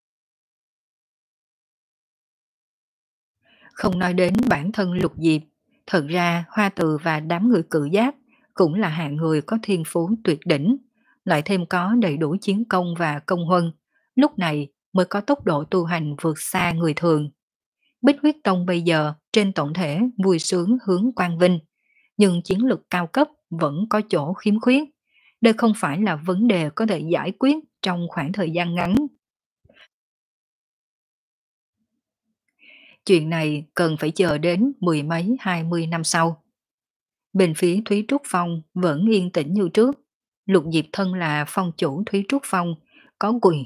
S1: Không nói đến bản thân Lục Diệp, thật ra Hoa Từ và đám người cự giáp cũng là hạng người có thiên phú tuyệt đỉnh, lại thêm có đầy đủ chiến công và công huân, lúc này mới có tốc độ tu hành vượt xa người thường. Bích Huyết Tông bây giờ trên tổng thể vui sướng hướng quang vinh, nhưng chiến lực cao cấp vẫn có chỗ khiếm khuyết. Đây không phải là vấn đề có thể giải quyết trong khoảng thời gian ngắn. Chuyện này cần phải chờ đến mười mấy hai mươi năm sau. Bên phía Thúy Trúc Phong vẫn yên tĩnh như trước. Lục Diệp thân là phong chủ Thúy Trúc Phong, có quyền.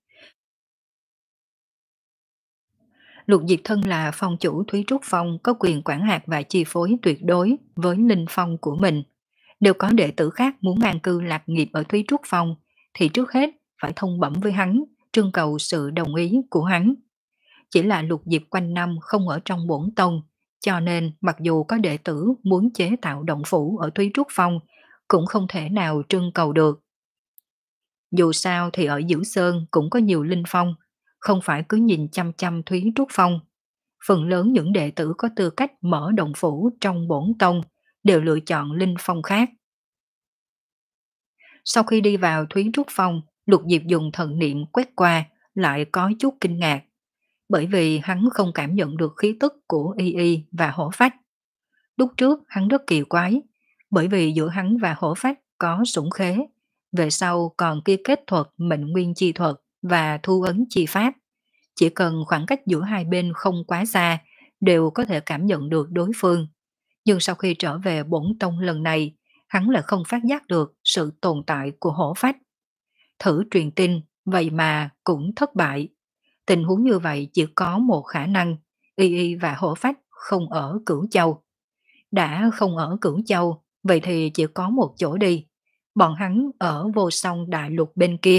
S1: Lục Diệp thân là phong chủ Thúy Trúc Phong có quyền quản hạt và chi phối tuyệt đối với linh phong của mình. Nếu có đệ tử khác muốn an cư lạc nghiệp ở Thúy Trúc Phong thì trước hết phải thông bẩm với hắn, trưng cầu sự đồng ý của hắn. Chỉ là Lục Diệp quanh năm không ở trong bổn tông, cho nên mặc dù có đệ tử muốn chế tạo động phủ ở Thúy Trúc Phong, cũng không thể nào trưng cầu được. Dù sao thì ở Dữ Sơn cũng có nhiều linh phong, không phải cứ nhìn chăm chăm Thúy Trúc Phong. Phần lớn những đệ tử có tư cách mở động phủ trong bổn tông đều lựa chọn linh phong khác. Sau khi đi vào Thúy Trúc Phong, Lục Diệp dùng thần niệm quét qua, lại có chút kinh ngạc, bởi vì hắn không cảm nhận được khí tức của Y Y và hổ phách. Lúc trước hắn rất kỳ quái, bởi vì giữa hắn và hổ phách có sủng khế, về sau còn kia kết thuật mệnh nguyên chi thuật và thu ấn chi pháp. Chỉ cần khoảng cách giữa hai bên không quá xa, đều có thể cảm nhận được đối phương. Nhưng sau khi trở về bổn tông lần này, hắn lại không phát giác được sự tồn tại của hổ phách. Thử truyền tin, vậy mà cũng thất bại. Tình huống như vậy chỉ có một khả năng, Y Y và hổ phách không ở Cửu Châu. Đã không ở Cửu Châu, vậy thì chỉ có một chỗ đi. Bọn hắn ở vô song đại lục bên kia.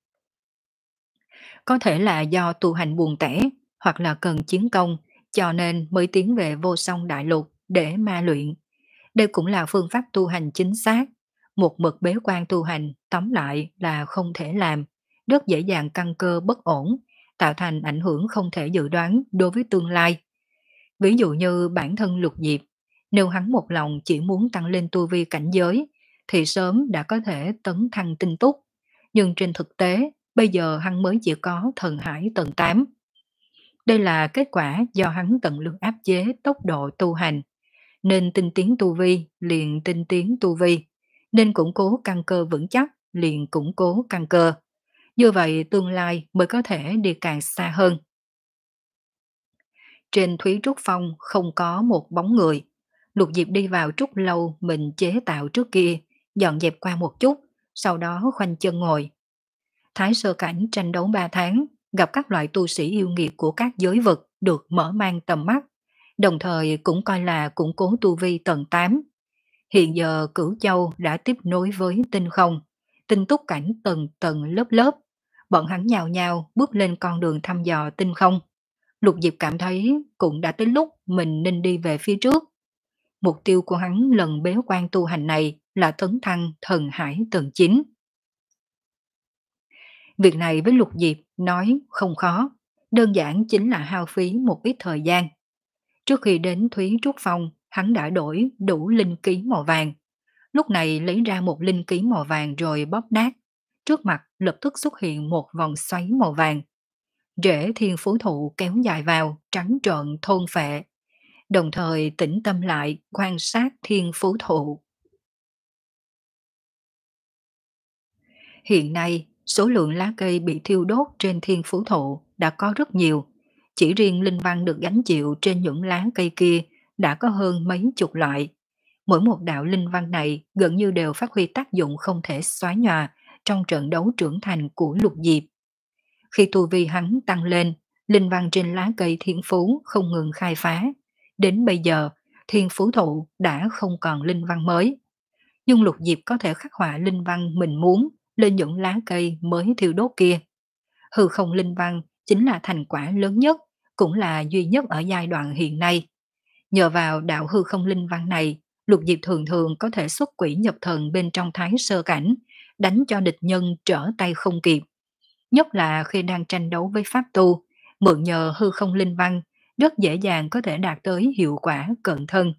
S1: Có thể là do tu hành buồn tẻ, hoặc là cần chiến công, cho nên mới tiến về vô song đại lục để ma luyện. Đây cũng là phương pháp tu hành chính xác. Một mực bế quan tu hành, tóm lại là không thể làm, rất dễ dàng căn cơ bất ổn, tạo thành ảnh hưởng không thể dự đoán đối với tương lai. Ví dụ như bản thân Lục Diệp, nếu hắn một lòng chỉ muốn tăng lên tu vi cảnh giới, thì sớm đã có thể tấn thăng tinh túc. Nhưng trên thực tế, bây giờ hắn mới chỉ có thần hải tầng tám. Đây là kết quả do hắn tận lực áp chế tốc độ tu hành, nên tinh tiến tu vi liền tinh tiến tu vi, nên củng cố căn cơ vững chắc liền củng cố căn cơ. Như vậy tương lai mới có thể đi càng xa hơn. Trên Thúy Trúc Phong không có một bóng người. Lục Diệp đi vào trúc lâu mình chế tạo trước kia, dọn dẹp qua một chút, sau đó khoanh chân ngồi. Thái sơ cảnh tranh đấu ba tháng, gặp các loại tu sĩ yêu nghiệt của các giới vực được mở mang tầm mắt, đồng thời cũng coi là củng cố tu vi tầng tám. Hiện giờ Cửu Châu đã tiếp nối với tinh không, tinh túc cảnh tầng tầng lớp lớp, bọn hắn nhào nhào bước lên con đường thăm dò tinh không. Lục Diệp cảm thấy cũng đã tới lúc mình nên đi về phía trước. Mục tiêu của hắn lần bế quan tu hành này là tấn thăng thần hải tầng chín. Việc này với Lục Diệp nói không khó, đơn giản chính là hao phí một ít thời gian. Trước khi đến Thúy Trúc Phong, hắn đã đổi đủ linh ký màu vàng. Lúc này lấy ra một linh ký màu vàng rồi bóp nát. Trước mặt lập tức xuất hiện một vòng xoáy màu vàng. Rễ thiên phú thụ kéo dài vào, trắng trợn thôn phệ. Đồng thời tĩnh tâm lại quan sát thiên phú thụ. Hiện nay, số lượng lá cây bị thiêu đốt trên thiên phú thụ đã có rất nhiều. Chỉ riêng linh văn được gánh chịu trên những lá cây kia đã có hơn mấy chục loại. Mỗi một đạo linh văn này gần như đều phát huy tác dụng không thể xóa nhòa trong trận đấu trưởng thành của Lục Diệp. Khi tu vi hắn tăng lên, linh văn trên lá cây thiên phú không ngừng khai phá. Đến bây giờ, thiên phú thụ đã không còn linh văn mới. Nhưng Lục Diệp có thể khắc họa linh văn mình muốn lên những lá cây mới thiêu đốt kia. Hư không linh văn chính là thành quả lớn nhất, cũng là duy nhất ở giai đoạn hiện nay. Nhờ vào đạo hư không linh văn này, Lục Diệp thường thường có thể xuất quỷ nhập thần bên trong thái sơ cảnh, đánh cho địch nhân trở tay không kịp. Nhất là khi đang tranh đấu với pháp tu, mượn nhờ hư không linh văn, rất dễ dàng có thể đạt tới hiệu quả cận thân.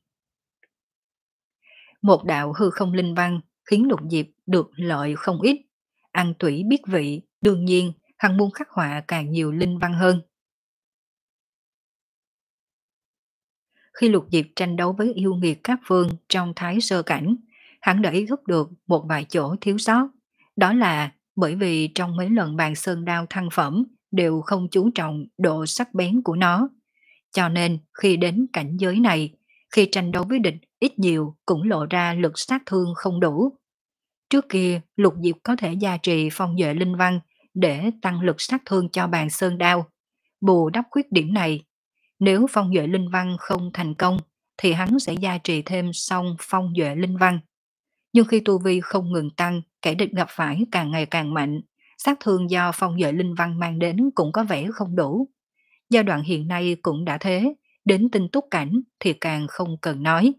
S1: Một đạo hư không linh văn khiến Lục Diệp được lợi không ít. Ăn tủy biết vị, đương nhiên hắn muốn khắc họa càng nhiều linh văn hơn. Khi Lục Diệp tranh đấu với yêu nghiệt các phương trong thái sơ cảnh, hắn đã ý thức được một vài chỗ thiếu sót. Đó là bởi vì trong mấy lần bàn sơn đao thăng phẩm đều không chú trọng độ sắc bén của nó. Cho nên khi đến cảnh giới này, khi tranh đấu với địch ít nhiều cũng lộ ra lực sát thương không đủ. Trước kia Lục Diệp có thể gia trì phong duệ linh văn để tăng lực sát thương cho bàn sơn đao. Bù đắp khuyết điểm này, nếu phong duệ linh văn không thành công thì hắn sẽ gia trì thêm song phong duệ linh văn. Nhưng khi tu vi không ngừng tăng, kẻ địch gặp phải càng ngày càng mạnh, sát thương do phong duệ linh văn mang đến cũng có vẻ không đủ. Giai đoạn hiện nay cũng đã thế, đến tinh túc cảnh thì càng không cần nói.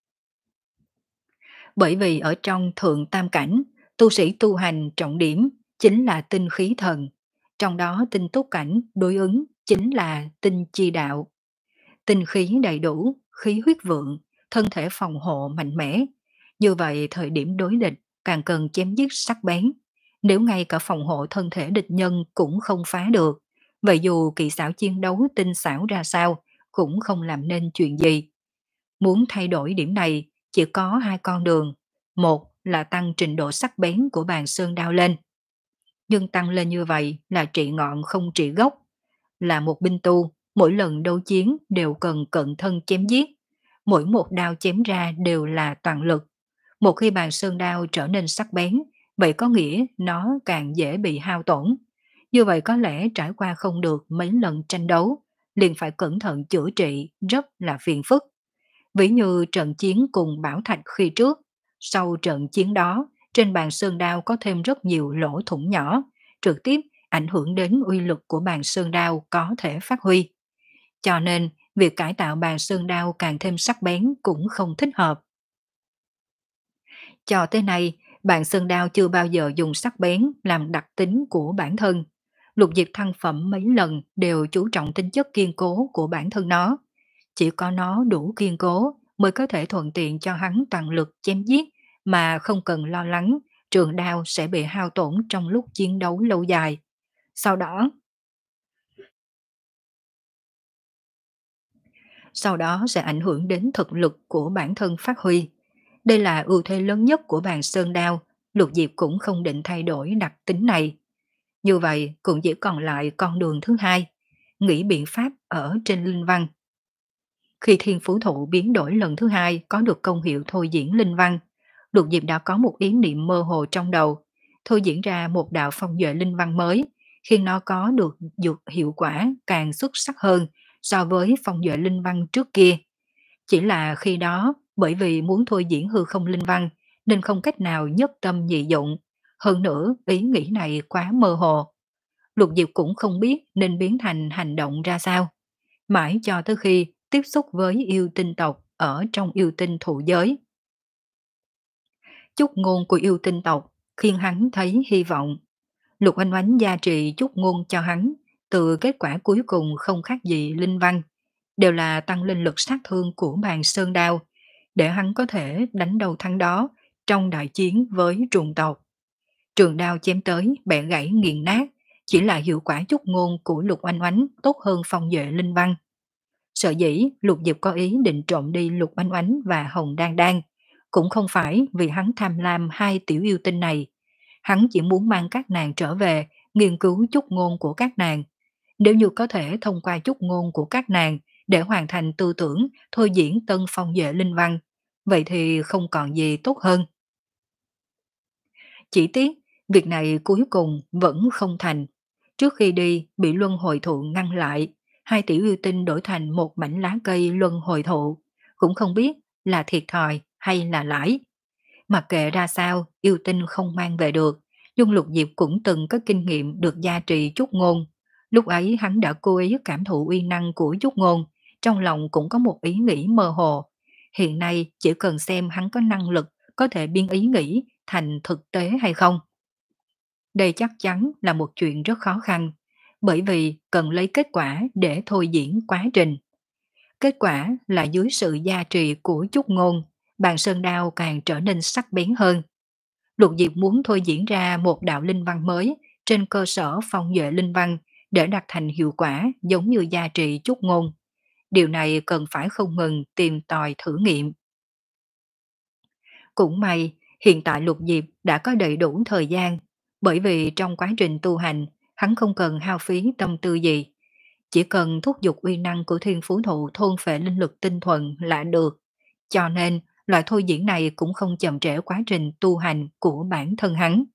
S1: Bởi vì ở trong thượng tam cảnh, tu sĩ tu hành trọng điểm chính là tinh khí thần, trong đó tinh túc cảnh đối ứng chính là tinh chi đạo. Tinh khí đầy đủ, khí huyết vượng, thân thể phòng hộ mạnh mẽ. Như vậy thời điểm đối địch, càng cần chém giết sắc bén. Nếu ngay cả phòng hộ thân thể địch nhân cũng không phá được, vậy dù kỹ xảo chiến đấu tinh xảo ra sao, cũng không làm nên chuyện gì. Muốn thay đổi điểm này, chỉ có hai con đường. Một là tăng trình độ sắc bén của bàn sơn đao lên. Nhưng tăng lên như vậy là trị ngọn không trị gốc. Là một binh tu, mỗi lần đấu chiến đều cần cận thân chém giết. Mỗi một đao chém ra đều là toàn lực. Một khi bàn sơn đao trở nên sắc bén, vậy có nghĩa nó càng dễ bị hao tổn. Như vậy có lẽ trải qua không được mấy lần tranh đấu, liền phải cẩn thận chữa trị, rất là phiền phức. Ví như trận chiến cùng Bảo Thạch khi trước, sau trận chiến đó, trên bàn sơn đao có thêm rất nhiều lỗ thủng nhỏ, trực tiếp ảnh hưởng đến uy lực của bàn sơn đao có thể phát huy. Cho nên, việc cải tạo bàn sơn đao càng thêm sắc bén cũng không thích hợp. Cho tới nay, bàn sơn đao chưa bao giờ dùng sắc bén làm đặc tính của bản thân. Lục Diệp thăng phẩm mấy lần đều chú trọng tính chất kiên cố của bản thân nó. Chỉ có nó đủ kiên cố mới có thể thuận tiện cho hắn toàn lực chém giết mà không cần lo lắng trường đao sẽ bị hao tổn trong lúc chiến đấu lâu dài. Sau đó, sau đó sẽ ảnh hưởng đến thực lực của bản thân phát huy. Đây là ưu thế lớn nhất của bàn sơn đao, Lục Diệp cũng không định thay đổi đặc tính này. Như vậy cũng chỉ còn lại con đường thứ hai, nghĩ biện pháp ở trên linh văn. Khi thiên phú thụ biến đổi lần thứ hai có được công hiệu thôi diễn linh văn, Lục Diệp đã có một ý niệm mơ hồ trong đầu, thôi diễn ra một đạo phong duệ linh văn mới, khiến nó có được dược hiệu quả càng xuất sắc hơn so với phong duệ linh văn trước kia. Chỉ là khi đó, bởi vì muốn thôi diễn hư không linh văn, nên không cách nào nhất tâm nhị dụng. Hơn nữa, ý nghĩ này quá mơ hồ. Lục Diệp cũng không biết nên biến thành hành động ra sao. Mãi cho tới khi tiếp xúc với yêu tinh tộc ở trong yêu tinh thụ giới. Chúc ngôn của yêu tinh tộc khiến hắn thấy hy vọng. Lục Oanh Oánh gia trị chúc ngôn cho hắn, từ kết quả cuối cùng không khác gì linh văn, đều là tăng lên lực sát thương của bàn sơn đao, để hắn có thể đánh đầu thắng đó trong đại chiến với trùng tộc. Trường đao chém tới bẻ gãy nghiền nát, chỉ là hiệu quả chúc ngôn của Lục Oanh Oánh tốt hơn phong duệ linh văn. Sợ dĩ Lục Diệp có ý định trộm đi Lục Oanh Oánh và Hồng Đan Đan, cũng không phải vì hắn tham lam hai tiểu yêu tinh này. Hắn chỉ muốn mang các nàng trở về, nghiên cứu chút ngôn của các nàng. Nếu như có thể thông qua chút ngôn của các nàng để hoàn thành tư tưởng thôi diễn tân phong duệ linh văn, vậy thì không còn gì tốt hơn. Chỉ tiếc, việc này cuối cùng vẫn không thành. Trước khi đi, bị luân hồi thụ ngăn lại, hai tiểu yêu tinh đổi thành một mảnh lá cây luân hồi thụ, cũng không biết là thiệt thòi hay là lãi. Mặc kệ ra sao, yêu tinh không mang về được, nhưng Lục Diệp cũng từng có kinh nghiệm được gia trì chút ngôn. Lúc ấy hắn đã cố ý cảm thụ uy năng của chút ngôn, trong lòng cũng có một ý nghĩ mơ hồ. Hiện nay chỉ cần xem hắn có năng lực có thể biến ý nghĩ thành thực tế hay không. Đây chắc chắn là một chuyện rất khó khăn, bởi vì cần lấy kết quả để thôi diễn quá trình. Kết quả là dưới sự gia trì của chút ngôn, bàn sơn đao càng trở nên sắc bén hơn. Lục Diệp muốn thôi diễn ra một đạo linh văn mới trên cơ sở phong duệ linh văn để đạt thành hiệu quả giống như gia trì chút ngôn. Điều này cần phải không ngừng tìm tòi thử nghiệm. Cũng may, hiện tại Lục Diệp đã có đầy đủ thời gian, bởi vì trong quá trình tu hành, hắn không cần hao phí tâm tư gì. Chỉ cần thúc giục uy năng của thiên phú thụ thôn phệ linh lực tinh thuần là được. Cho nên, loại thôi diễn này cũng không chậm trễ quá trình tu hành của bản thân hắn.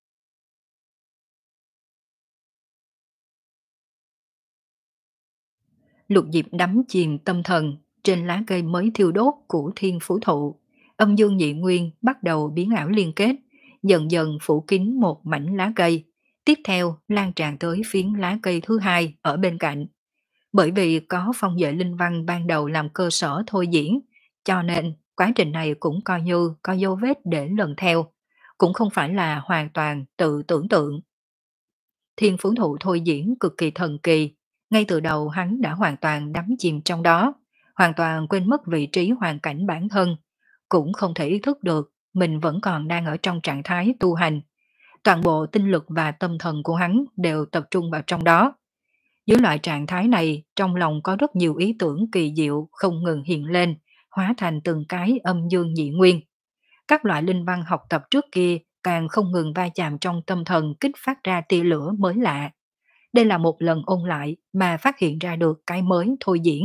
S1: Lục Diệp đắm chìm tâm thần trên lá cây mới thiêu đốt của thiên phú thụ. Âm dương nhị nguyên bắt đầu biến ảo liên kết, dần dần phủ kín một mảnh lá cây. Tiếp theo lan tràn tới phiến lá cây thứ hai ở bên cạnh. Bởi vì có phong duệ linh văn ban đầu làm cơ sở thôi diễn, cho nên quá trình này cũng coi như có dấu vết để lần theo, cũng không phải là hoàn toàn tự tưởng tượng. Thiên phú thụ thôi diễn cực kỳ thần kỳ, ngay từ đầu hắn đã hoàn toàn đắm chìm trong đó, hoàn toàn quên mất vị trí hoàn cảnh bản thân, cũng không thể ý thức được mình vẫn còn đang ở trong trạng thái tu hành. Toàn bộ tinh lực và tâm thần của hắn đều tập trung vào trong đó. Dưới loại trạng thái này, trong lòng có rất nhiều ý tưởng kỳ diệu không ngừng hiện lên, hóa thành từng cái âm dương nhị nguyên. Các loại linh văn học tập trước kia càng không ngừng va chạm trong tâm thần kích phát ra tia lửa mới lạ. Đây là một lần ôn lại mà phát hiện ra được cái mới thôi diễn.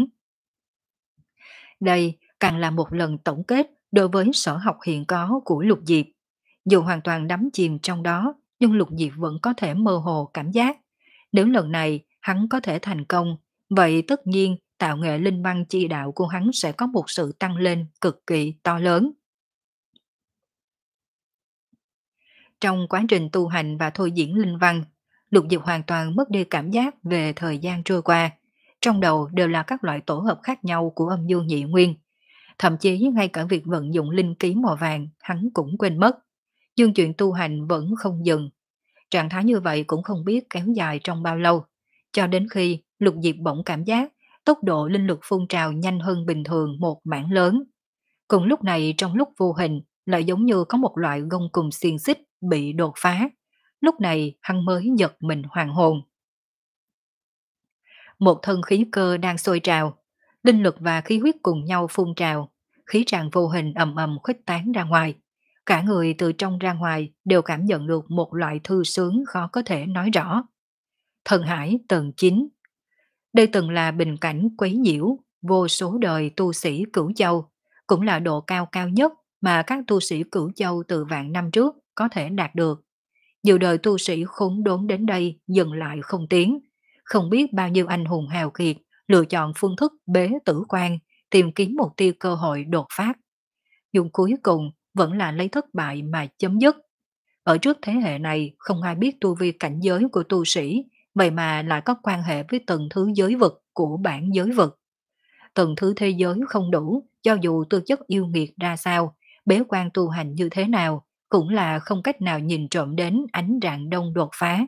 S1: Đây càng là một lần tổng kết đối với sở học hiện có của Lục Diệp. Dù hoàn toàn đắm chìm trong đó, nhưng Lục Diệp vẫn có thể mơ hồ cảm giác. Nếu lần này hắn có thể thành công, vậy tất nhiên tạo nghệ linh văn chi đạo của hắn sẽ có một sự tăng lên cực kỳ to lớn. Trong quá trình tu hành và thôi diễn linh văn, Lục Diệp hoàn toàn mất đi cảm giác về thời gian trôi qua. Trong đầu đều là các loại tổ hợp khác nhau của âm dương nhị nguyên. Thậm chí ngay cả việc vận dụng linh ký màu vàng hắn cũng quên mất. Nhưng chuyện tu hành vẫn không dừng. Trạng thái như vậy cũng không biết kéo dài trong bao lâu. Cho đến khi Lục Diệp bỗng cảm giác tốc độ linh lực phun trào nhanh hơn bình thường một mảng lớn. Cùng lúc này trong lúc vô hình lại giống như có một loại gông cùm xiềng xích bị đột phá. Lúc này hắn mới giật mình hoàn hồn. Một thân khí cơ đang sôi trào, linh lực và khí huyết cùng nhau phun trào, khí tràng vô hình ầm ầm khuếch tán ra ngoài. Cả người từ trong ra ngoài đều cảm nhận được một loại thư sướng khó có thể nói rõ. Thần hải tầng chín. Đây từng là bình cảnh quấy nhiễu, vô số đời tu sĩ Cửu Châu, cũng là độ cao cao nhất mà các tu sĩ Cửu Châu từ vạn năm trước có thể đạt được. Nhiều đời tu sĩ khốn đốn đến đây dừng lại không tiến, không biết bao nhiêu anh hùng hào kiệt lựa chọn phương thức bế tử quan, tìm kiếm một tia cơ hội đột phát. Nhưng cuối cùng vẫn là lấy thất bại mà chấm dứt. Ở trước thế hệ này không ai biết tu vi cảnh giới của tu sĩ, vậy mà lại có quan hệ với từng thứ giới vực của bản giới vực. Từng thứ thế giới không đủ, cho dù tư chất yêu nghiệt ra sao, bế quan tu hành như thế nào, cũng là không cách nào nhìn trộm đến ánh rạng đông đột phá.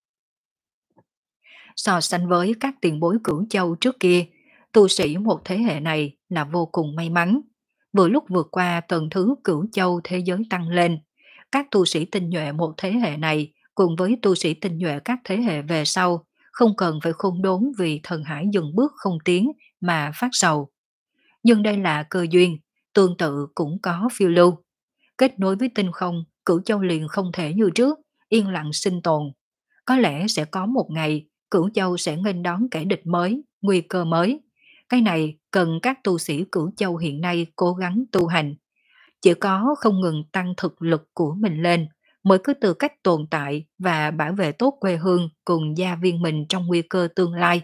S1: So sánh với các tiền bối Cửu Châu trước kia, tu sĩ một thế hệ này là vô cùng may mắn. Vừa lúc vượt qua tầng thứ Cửu Châu thế giới tăng lên, các tu sĩ tinh nhuệ một thế hệ này cùng với tu sĩ tinh nhuệ các thế hệ về sau không cần phải khôn đốn vì thần hải dừng bước không tiến mà phát sầu. Nhưng đây là cơ duyên, tương tự cũng có phiêu lưu. Kết nối với tinh không, Cửu Châu liền không thể như trước, yên lặng sinh tồn. Có lẽ sẽ có một ngày, Cửu Châu sẽ nghênh đón kẻ địch mới, nguy cơ mới. Cái này cần các tu sĩ Cửu Châu hiện nay cố gắng tu hành. Chỉ có không ngừng tăng thực lực của mình lên, mới có tư cách tồn tại và bảo vệ tốt quê hương cùng gia viên mình trong nguy cơ tương lai.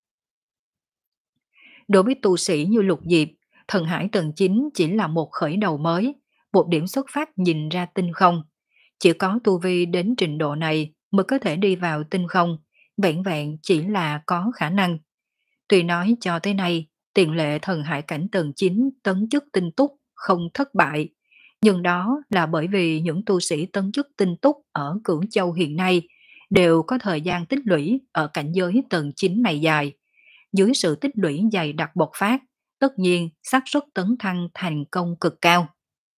S1: Đối với tu sĩ như Lục Diệp, thần hải tầng chín chỉ là một khởi đầu mới, một điểm xuất phát nhìn ra tinh không. Chỉ có tu vi đến trình độ này mới có thể đi vào tinh không, vẹn vẹn chỉ là có khả năng. Tuy nói cho tới nay, tiền lệ thần hải cảnh tầng chín tấn chức tinh túc không thất bại, nhưng đó là bởi vì những tu sĩ tấn chức tinh túc ở Cửu Châu hiện nay đều có thời gian tích lũy ở cảnh giới tầng chín này dài. Dưới sự tích lũy dày đặc bộc phát, tất nhiên xác suất tấn thăng thành công cực cao.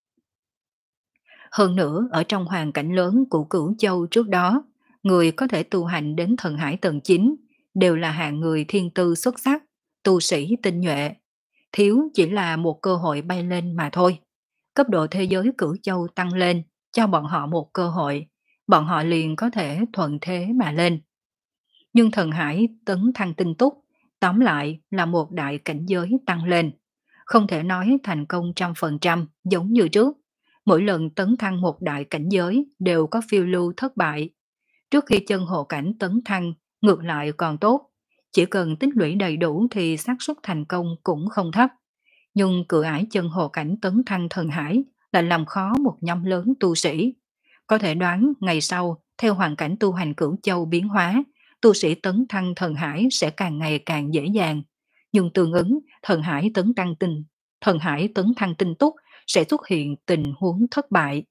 S1: Hơn nữa, ở trong hoàn cảnh lớn của Cửu Châu trước đó, người có thể tu hành đến thần hải tầng chín đều là hạng người thiên tư xuất sắc, tu sĩ tinh nhuệ. Thiếu chỉ là một cơ hội bay lên mà thôi. Cấp độ thế giới Cửu Châu tăng lên, cho bọn họ một cơ hội, bọn họ liền có thể thuận thế mà lên. Nhưng thần hải tấn thăng tinh túc, tóm lại là một đại cảnh giới tăng lên. Không thể nói thành công trăm phần trăm giống như trước. Mỗi lần tấn thăng một đại cảnh giới đều có phiêu lưu thất bại. Trước khi chân hộ cảnh tấn thăng, ngược lại còn tốt. Chỉ cần tích lũy đầy đủ thì xác suất thành công cũng không thấp. Nhưng cửa ải chân hộ cảnh tấn thăng thần hải lại làm khó một nhóm lớn tu sĩ. Có thể đoán ngày sau, theo hoàn cảnh tu hành Cửu Châu biến hóa, tu sĩ tấn thăng thần hải sẽ càng ngày càng dễ dàng. Nhưng tương ứng, thần hải tấn tăng tinh, thần hải tấn thăng tinh túc sẽ xuất hiện tình huống thất bại.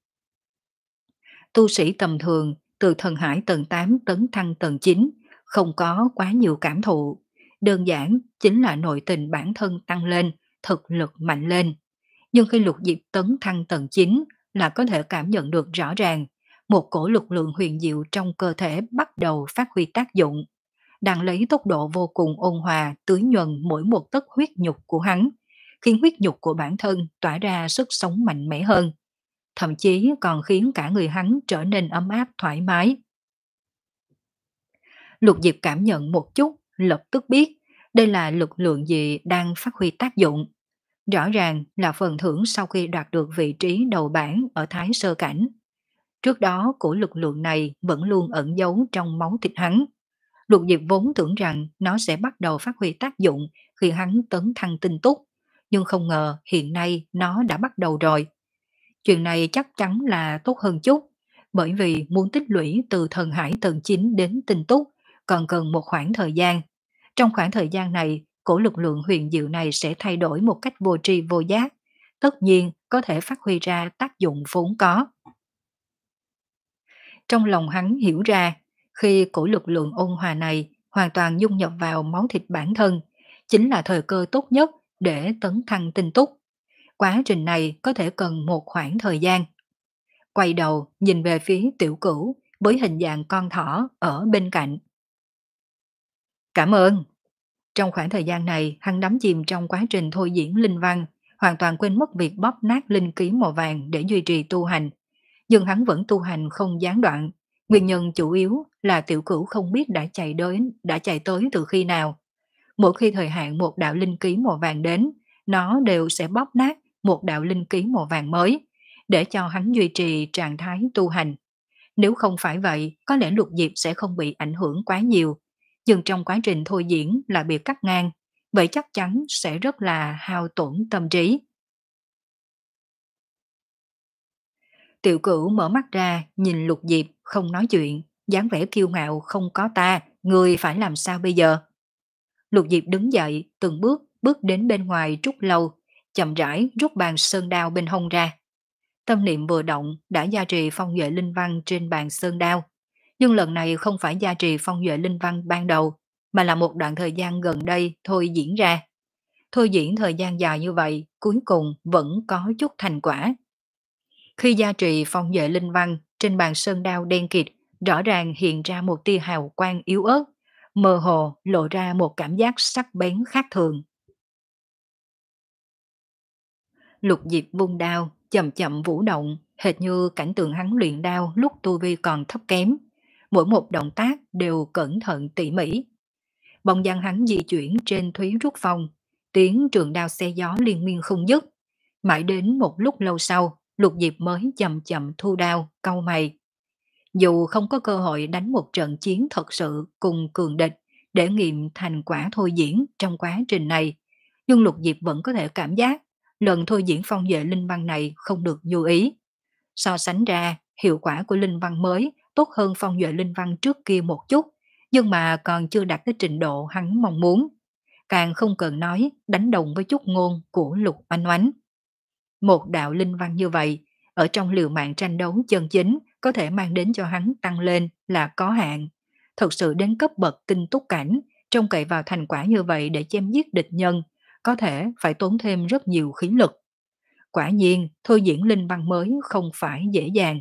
S1: Tu sĩ tầm thường từ thần hải tầng tám tấn thăng tầng chín không có quá nhiều cảm thụ. Đơn giản chính là nội tình bản thân tăng lên, thực lực mạnh lên. Nhưng khi Lục Diệp tấn thăng tầng chín, là có thể cảm nhận được rõ ràng một cổ lực lượng huyền diệu trong cơ thể bắt đầu phát huy tác dụng, đang lấy tốc độ vô cùng ôn hòa tưới nhuần mỗi một tấc huyết nhục của hắn, khiến huyết nhục của bản thân tỏa ra sức sống mạnh mẽ hơn, thậm chí còn khiến cả người hắn trở nên ấm áp thoải mái. Lục Diệp cảm nhận một chút, lập tức biết đây là lực lượng gì đang phát huy tác dụng. Rõ ràng là phần thưởng sau khi đoạt được vị trí đầu bảng ở Thái Sơ Cảnh. Trước đó của lực lượng này vẫn luôn ẩn giấu trong máu thịt hắn. Lục Diệp vốn tưởng rằng nó sẽ bắt đầu phát huy tác dụng khi hắn tấn thăng tinh túc, nhưng không ngờ hiện nay nó đã bắt đầu rồi. Chuyện này chắc chắn là tốt hơn chút, bởi vì muốn tích lũy từ thần hải tầng chín đến tinh túc còn cần một khoảng thời gian. Trong khoảng thời gian này, cổ lực lượng huyền diệu này sẽ thay đổi một cách vô tri vô giác, tất nhiên có thể phát huy ra tác dụng vốn có. Trong lòng hắn hiểu ra, khi cổ lực lượng ôn hòa này hoàn toàn dung nhập vào máu thịt bản thân, chính là thời cơ tốt nhất để tấn thăng tinh túc. Quá trình này có thể cần một khoảng thời gian. Quay đầu nhìn về phía tiểu cửu với hình dạng con thỏ ở bên cạnh. Cảm ơn. Trong khoảng thời gian này, hắn đắm chìm trong quá trình thôi diễn linh văn, hoàn toàn quên mất việc bóp nát linh khí màu vàng để duy trì tu hành. Nhưng hắn vẫn tu hành không gián đoạn. Nguyên nhân chủ yếu là tiểu cửu không biết đã chạy đến, đã chạy tới từ khi nào. Mỗi khi thời hạn một đạo linh khí màu vàng đến, nó đều sẽ bóp nát một đạo linh khí màu vàng mới, để cho hắn duy trì trạng thái tu hành. Nếu không phải vậy, có lẽ Lục Diệp sẽ không bị ảnh hưởng quá nhiều. Nhưng trong quá trình thôi diễn là bị cắt ngang, vậy chắc chắn sẽ rất là hao tổn tâm trí. Tiểu Cửu mở mắt ra, nhìn Lục Diệp, không nói chuyện, dáng vẻ kiêu ngạo không có ta, người phải làm sao bây giờ? Lục Diệp đứng dậy, từng bước, bước đến bên ngoài trúc lâu, chậm rãi rút bàn sơn đao bên hông ra. Tâm niệm vừa động đã gia trì phong nhuệ linh văn trên bàn sơn đao. Nhưng lần này không phải gia trì phong nhuệ linh văn ban đầu, mà là một đoạn thời gian gần đây thôi diễn ra. Thôi diễn thời gian dài như vậy, cuối cùng vẫn có chút thành quả. Khi gia trì phong nhuệ linh văn, trên bàn sơn đao đen kịt, rõ ràng hiện ra một tia hào quang yếu ớt, mơ hồ lộ ra một cảm giác sắc bén khác thường. Lục Diệp vung đao, chậm chậm vũ động, hệt như cảnh tượng hắn luyện đao lúc tu vi còn thấp kém. Mỗi một động tác đều cẩn thận tỉ mỉ. Bóng dáng hắn di chuyển trên thúy rút phong, tiếng trường đao xe gió liên miên không dứt. Mãi đến một lúc lâu sau, Lục Diệp mới chậm chậm thu đao, cau mày. Dù không có cơ hội đánh một trận chiến thật sự cùng cường địch để nghiệm thành quả thôi diễn trong quá trình này, nhưng Lục Diệp vẫn có thể cảm giác lần thôi diễn phong vệ linh văn này không được như ý. So sánh ra, hiệu quả của linh văn mới tốt hơn phong vệ linh văn trước kia một chút, nhưng mà còn chưa đạt tới trình độ hắn mong muốn. Càng không cần nói đánh đồng với chút ngôn của Lục Oanh Oánh. Một đạo linh văn như vậy, ở trong liều mạng tranh đấu chân chính có thể mang đến cho hắn tăng lên là có hạn. Thật sự đến cấp bậc tinh túc cảnh, trông cậy vào thành quả như vậy để chém giết địch nhân, có thể phải tốn thêm rất nhiều khí lực. Quả nhiên, thôi diễn linh văn mới không phải dễ dàng.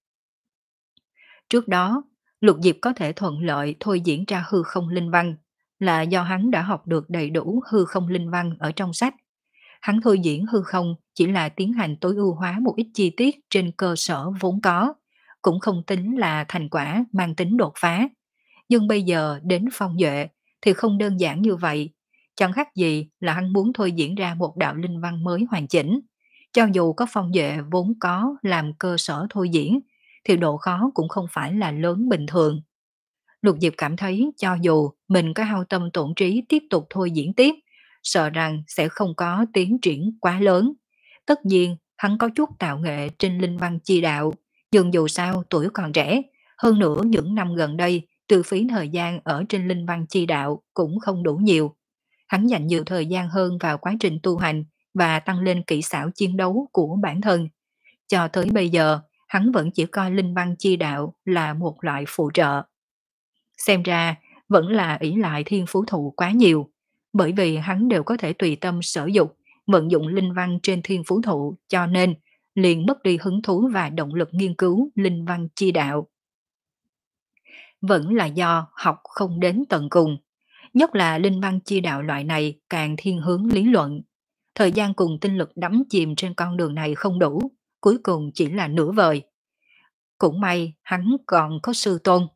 S1: Trước đó, Lục Diệp có thể thuận lợi thôi diễn ra hư không linh văn, là do hắn đã học được đầy đủ hư không linh văn ở trong sách. Hắn thôi diễn hư không chỉ là tiến hành tối ưu hóa một ít chi tiết trên cơ sở vốn có, cũng không tính là thành quả mang tính đột phá. Nhưng bây giờ đến phong duệ thì không đơn giản như vậy, chẳng khác gì là hắn muốn thôi diễn ra một đạo linh văn mới hoàn chỉnh. Cho dù có phong duệ vốn có làm cơ sở thôi diễn, thì độ khó cũng không phải là lớn bình thường. Lục Diệp cảm thấy cho dù mình có hao tâm tổn trí tiếp tục thôi diễn tiếp, sợ rằng sẽ không có tiến triển quá lớn. Tất nhiên, hắn có chút tạo nghệ trên linh văn chi đạo, nhưng dù sao tuổi còn trẻ, hơn nữa những năm gần đây, từ phí thời gian ở trên linh văn chi đạo cũng không đủ nhiều. Hắn dành nhiều thời gian hơn vào quá trình tu hành và tăng lên kỹ xảo chiến đấu của bản thân. Cho tới bây giờ, hắn vẫn chỉ coi linh văn chi đạo là một loại phụ trợ. Xem ra, vẫn là ỷ lại thiên phú thụ quá nhiều, bởi vì hắn đều có thể tùy tâm sở dục, vận dụng linh văn trên thiên phú thụ, cho nên liền mất đi hứng thú và động lực nghiên cứu linh văn chi đạo. Vẫn là do học không đến tận cùng, nhất là linh văn chi đạo loại này càng thiên hướng lý luận. Thời gian cùng tinh lực đắm chìm trên con đường này không đủ, cuối cùng chỉ là nửa vời. Cũng may hắn còn có sư tôn.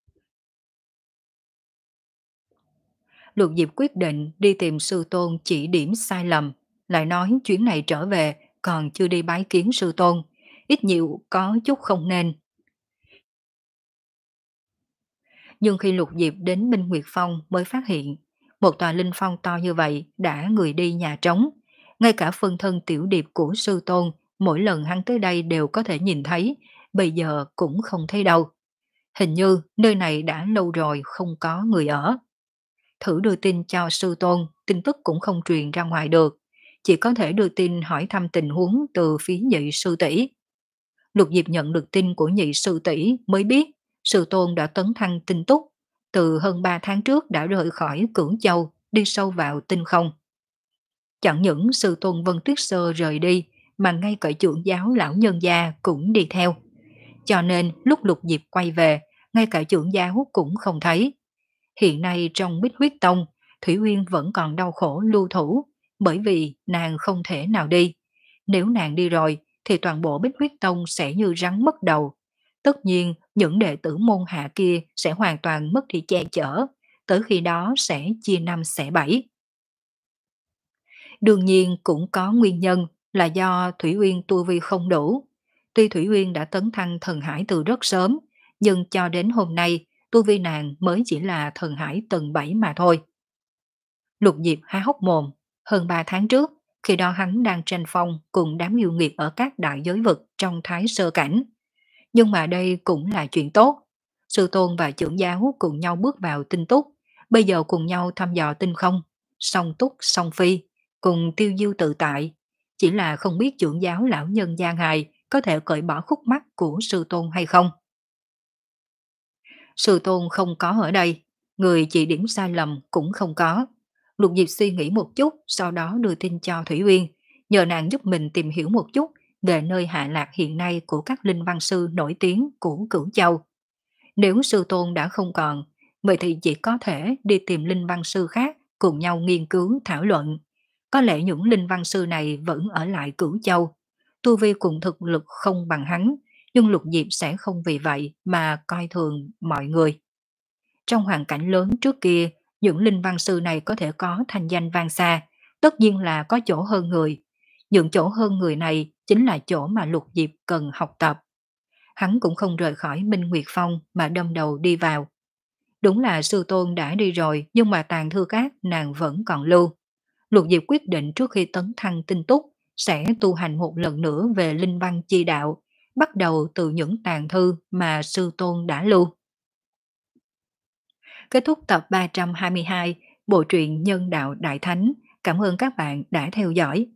S1: Lục Diệp quyết định đi tìm sư tôn chỉ điểm sai lầm, lại nói chuyến này trở về còn chưa đi bái kiến sư tôn, ít nhiều có chút không nên. Nhưng khi Lục Diệp đến Minh Nguyệt Phong mới phát hiện, một tòa linh phong to như vậy đã người đi nhà trống, ngay cả phân thân tiểu điệp của sư tôn mỗi lần hắn tới đây đều có thể nhìn thấy, bây giờ cũng không thấy đâu. Hình như nơi này đã lâu rồi không có người ở. Thử đưa tin cho sư tôn, tin tức cũng không truyền ra ngoài được, chỉ có thể đưa tin hỏi thăm tình huống từ phía nhị sư tỷ. Lục Diệp nhận được tin của nhị sư tỷ mới biết sư tôn đã tấn thăng tinh túc, từ hơn ba tháng trước đã rời khỏi Cưỡng Châu, đi sâu vào tinh không. Chẳng những sư tôn Vân Tuyết Sơ rời đi, mà ngay cả trưởng giáo lão nhân gia cũng đi theo. Cho nên lúc Lục Diệp quay về, ngay cả trưởng giáo cũng không thấy. Hiện nay trong Bích Huyết Tông, Thủy Uyên vẫn còn đau khổ lưu thủ, bởi vì nàng không thể nào đi. Nếu nàng đi rồi, thì toàn bộ Bích Huyết Tông sẽ như rắn mất đầu. Tất nhiên, những đệ tử môn hạ kia sẽ hoàn toàn mất đi che chở, tới khi đó sẽ chia năm xẻ bảy. Đương nhiên cũng có nguyên nhân là do Thủy Uyên tu vi không đủ. Tuy Thủy Uyên đã tấn thăng thần hải từ rất sớm, nhưng cho đến hôm nay, tu vi nàng mới chỉ là thần hải tầng bảy mà thôi. Lục Diệp há hốc mồm, hơn ba tháng trước, khi đó hắn đang tranh phong cùng đám yêu nghiệt ở các đại giới vực trong thái sơ cảnh. Nhưng mà đây cũng là chuyện tốt. Sư tôn và trưởng giáo cùng nhau bước vào tinh túc, bây giờ cùng nhau thăm dò tinh không, song túc song phi, cùng tiêu diêu tự tại. Chỉ là không biết trưởng giáo lão nhân gia ngài có thể cởi bỏ khúc mắc của sư tôn hay không. Sư tôn không có ở đây, người chỉ điểm sai lầm cũng không có. Lục Diệp suy nghĩ một chút, sau đó đưa tin cho Thủy Uyên, nhờ nàng giúp mình tìm hiểu một chút về nơi hạ lạc hiện nay của các linh văn sư nổi tiếng của Cửu Châu. Nếu sư tôn đã không còn, vậy thì chỉ có thể đi tìm linh văn sư khác cùng nhau nghiên cứu thảo luận. Có lẽ những linh văn sư này vẫn ở lại Cửu Châu. Tu vi cùng thực lực không bằng hắn, nhưng Lục Diệp sẽ không vì vậy mà coi thường mọi người. Trong hoàn cảnh lớn trước kia, những linh văn sư này có thể có thanh danh vang xa, tất nhiên là có chỗ hơn người. Những chỗ hơn người này chính là chỗ mà Lục Diệp cần học tập. Hắn cũng không rời khỏi Minh Nguyệt Phong mà đâm đầu đi vào. Đúng là sư tôn đã đi rồi, nhưng mà tàn thư các nàng vẫn còn lưu. Lục Diệp quyết định trước khi tấn thăng tinh túc sẽ tu hành một lần nữa về linh văn chi đạo, bắt đầu từ những tàn thư mà sư tôn đã lưu. Kết thúc tập ba trăm hai mươi hai bộ truyện Nhân đạo Đại Thánh. Cảm ơn các bạn đã theo dõi.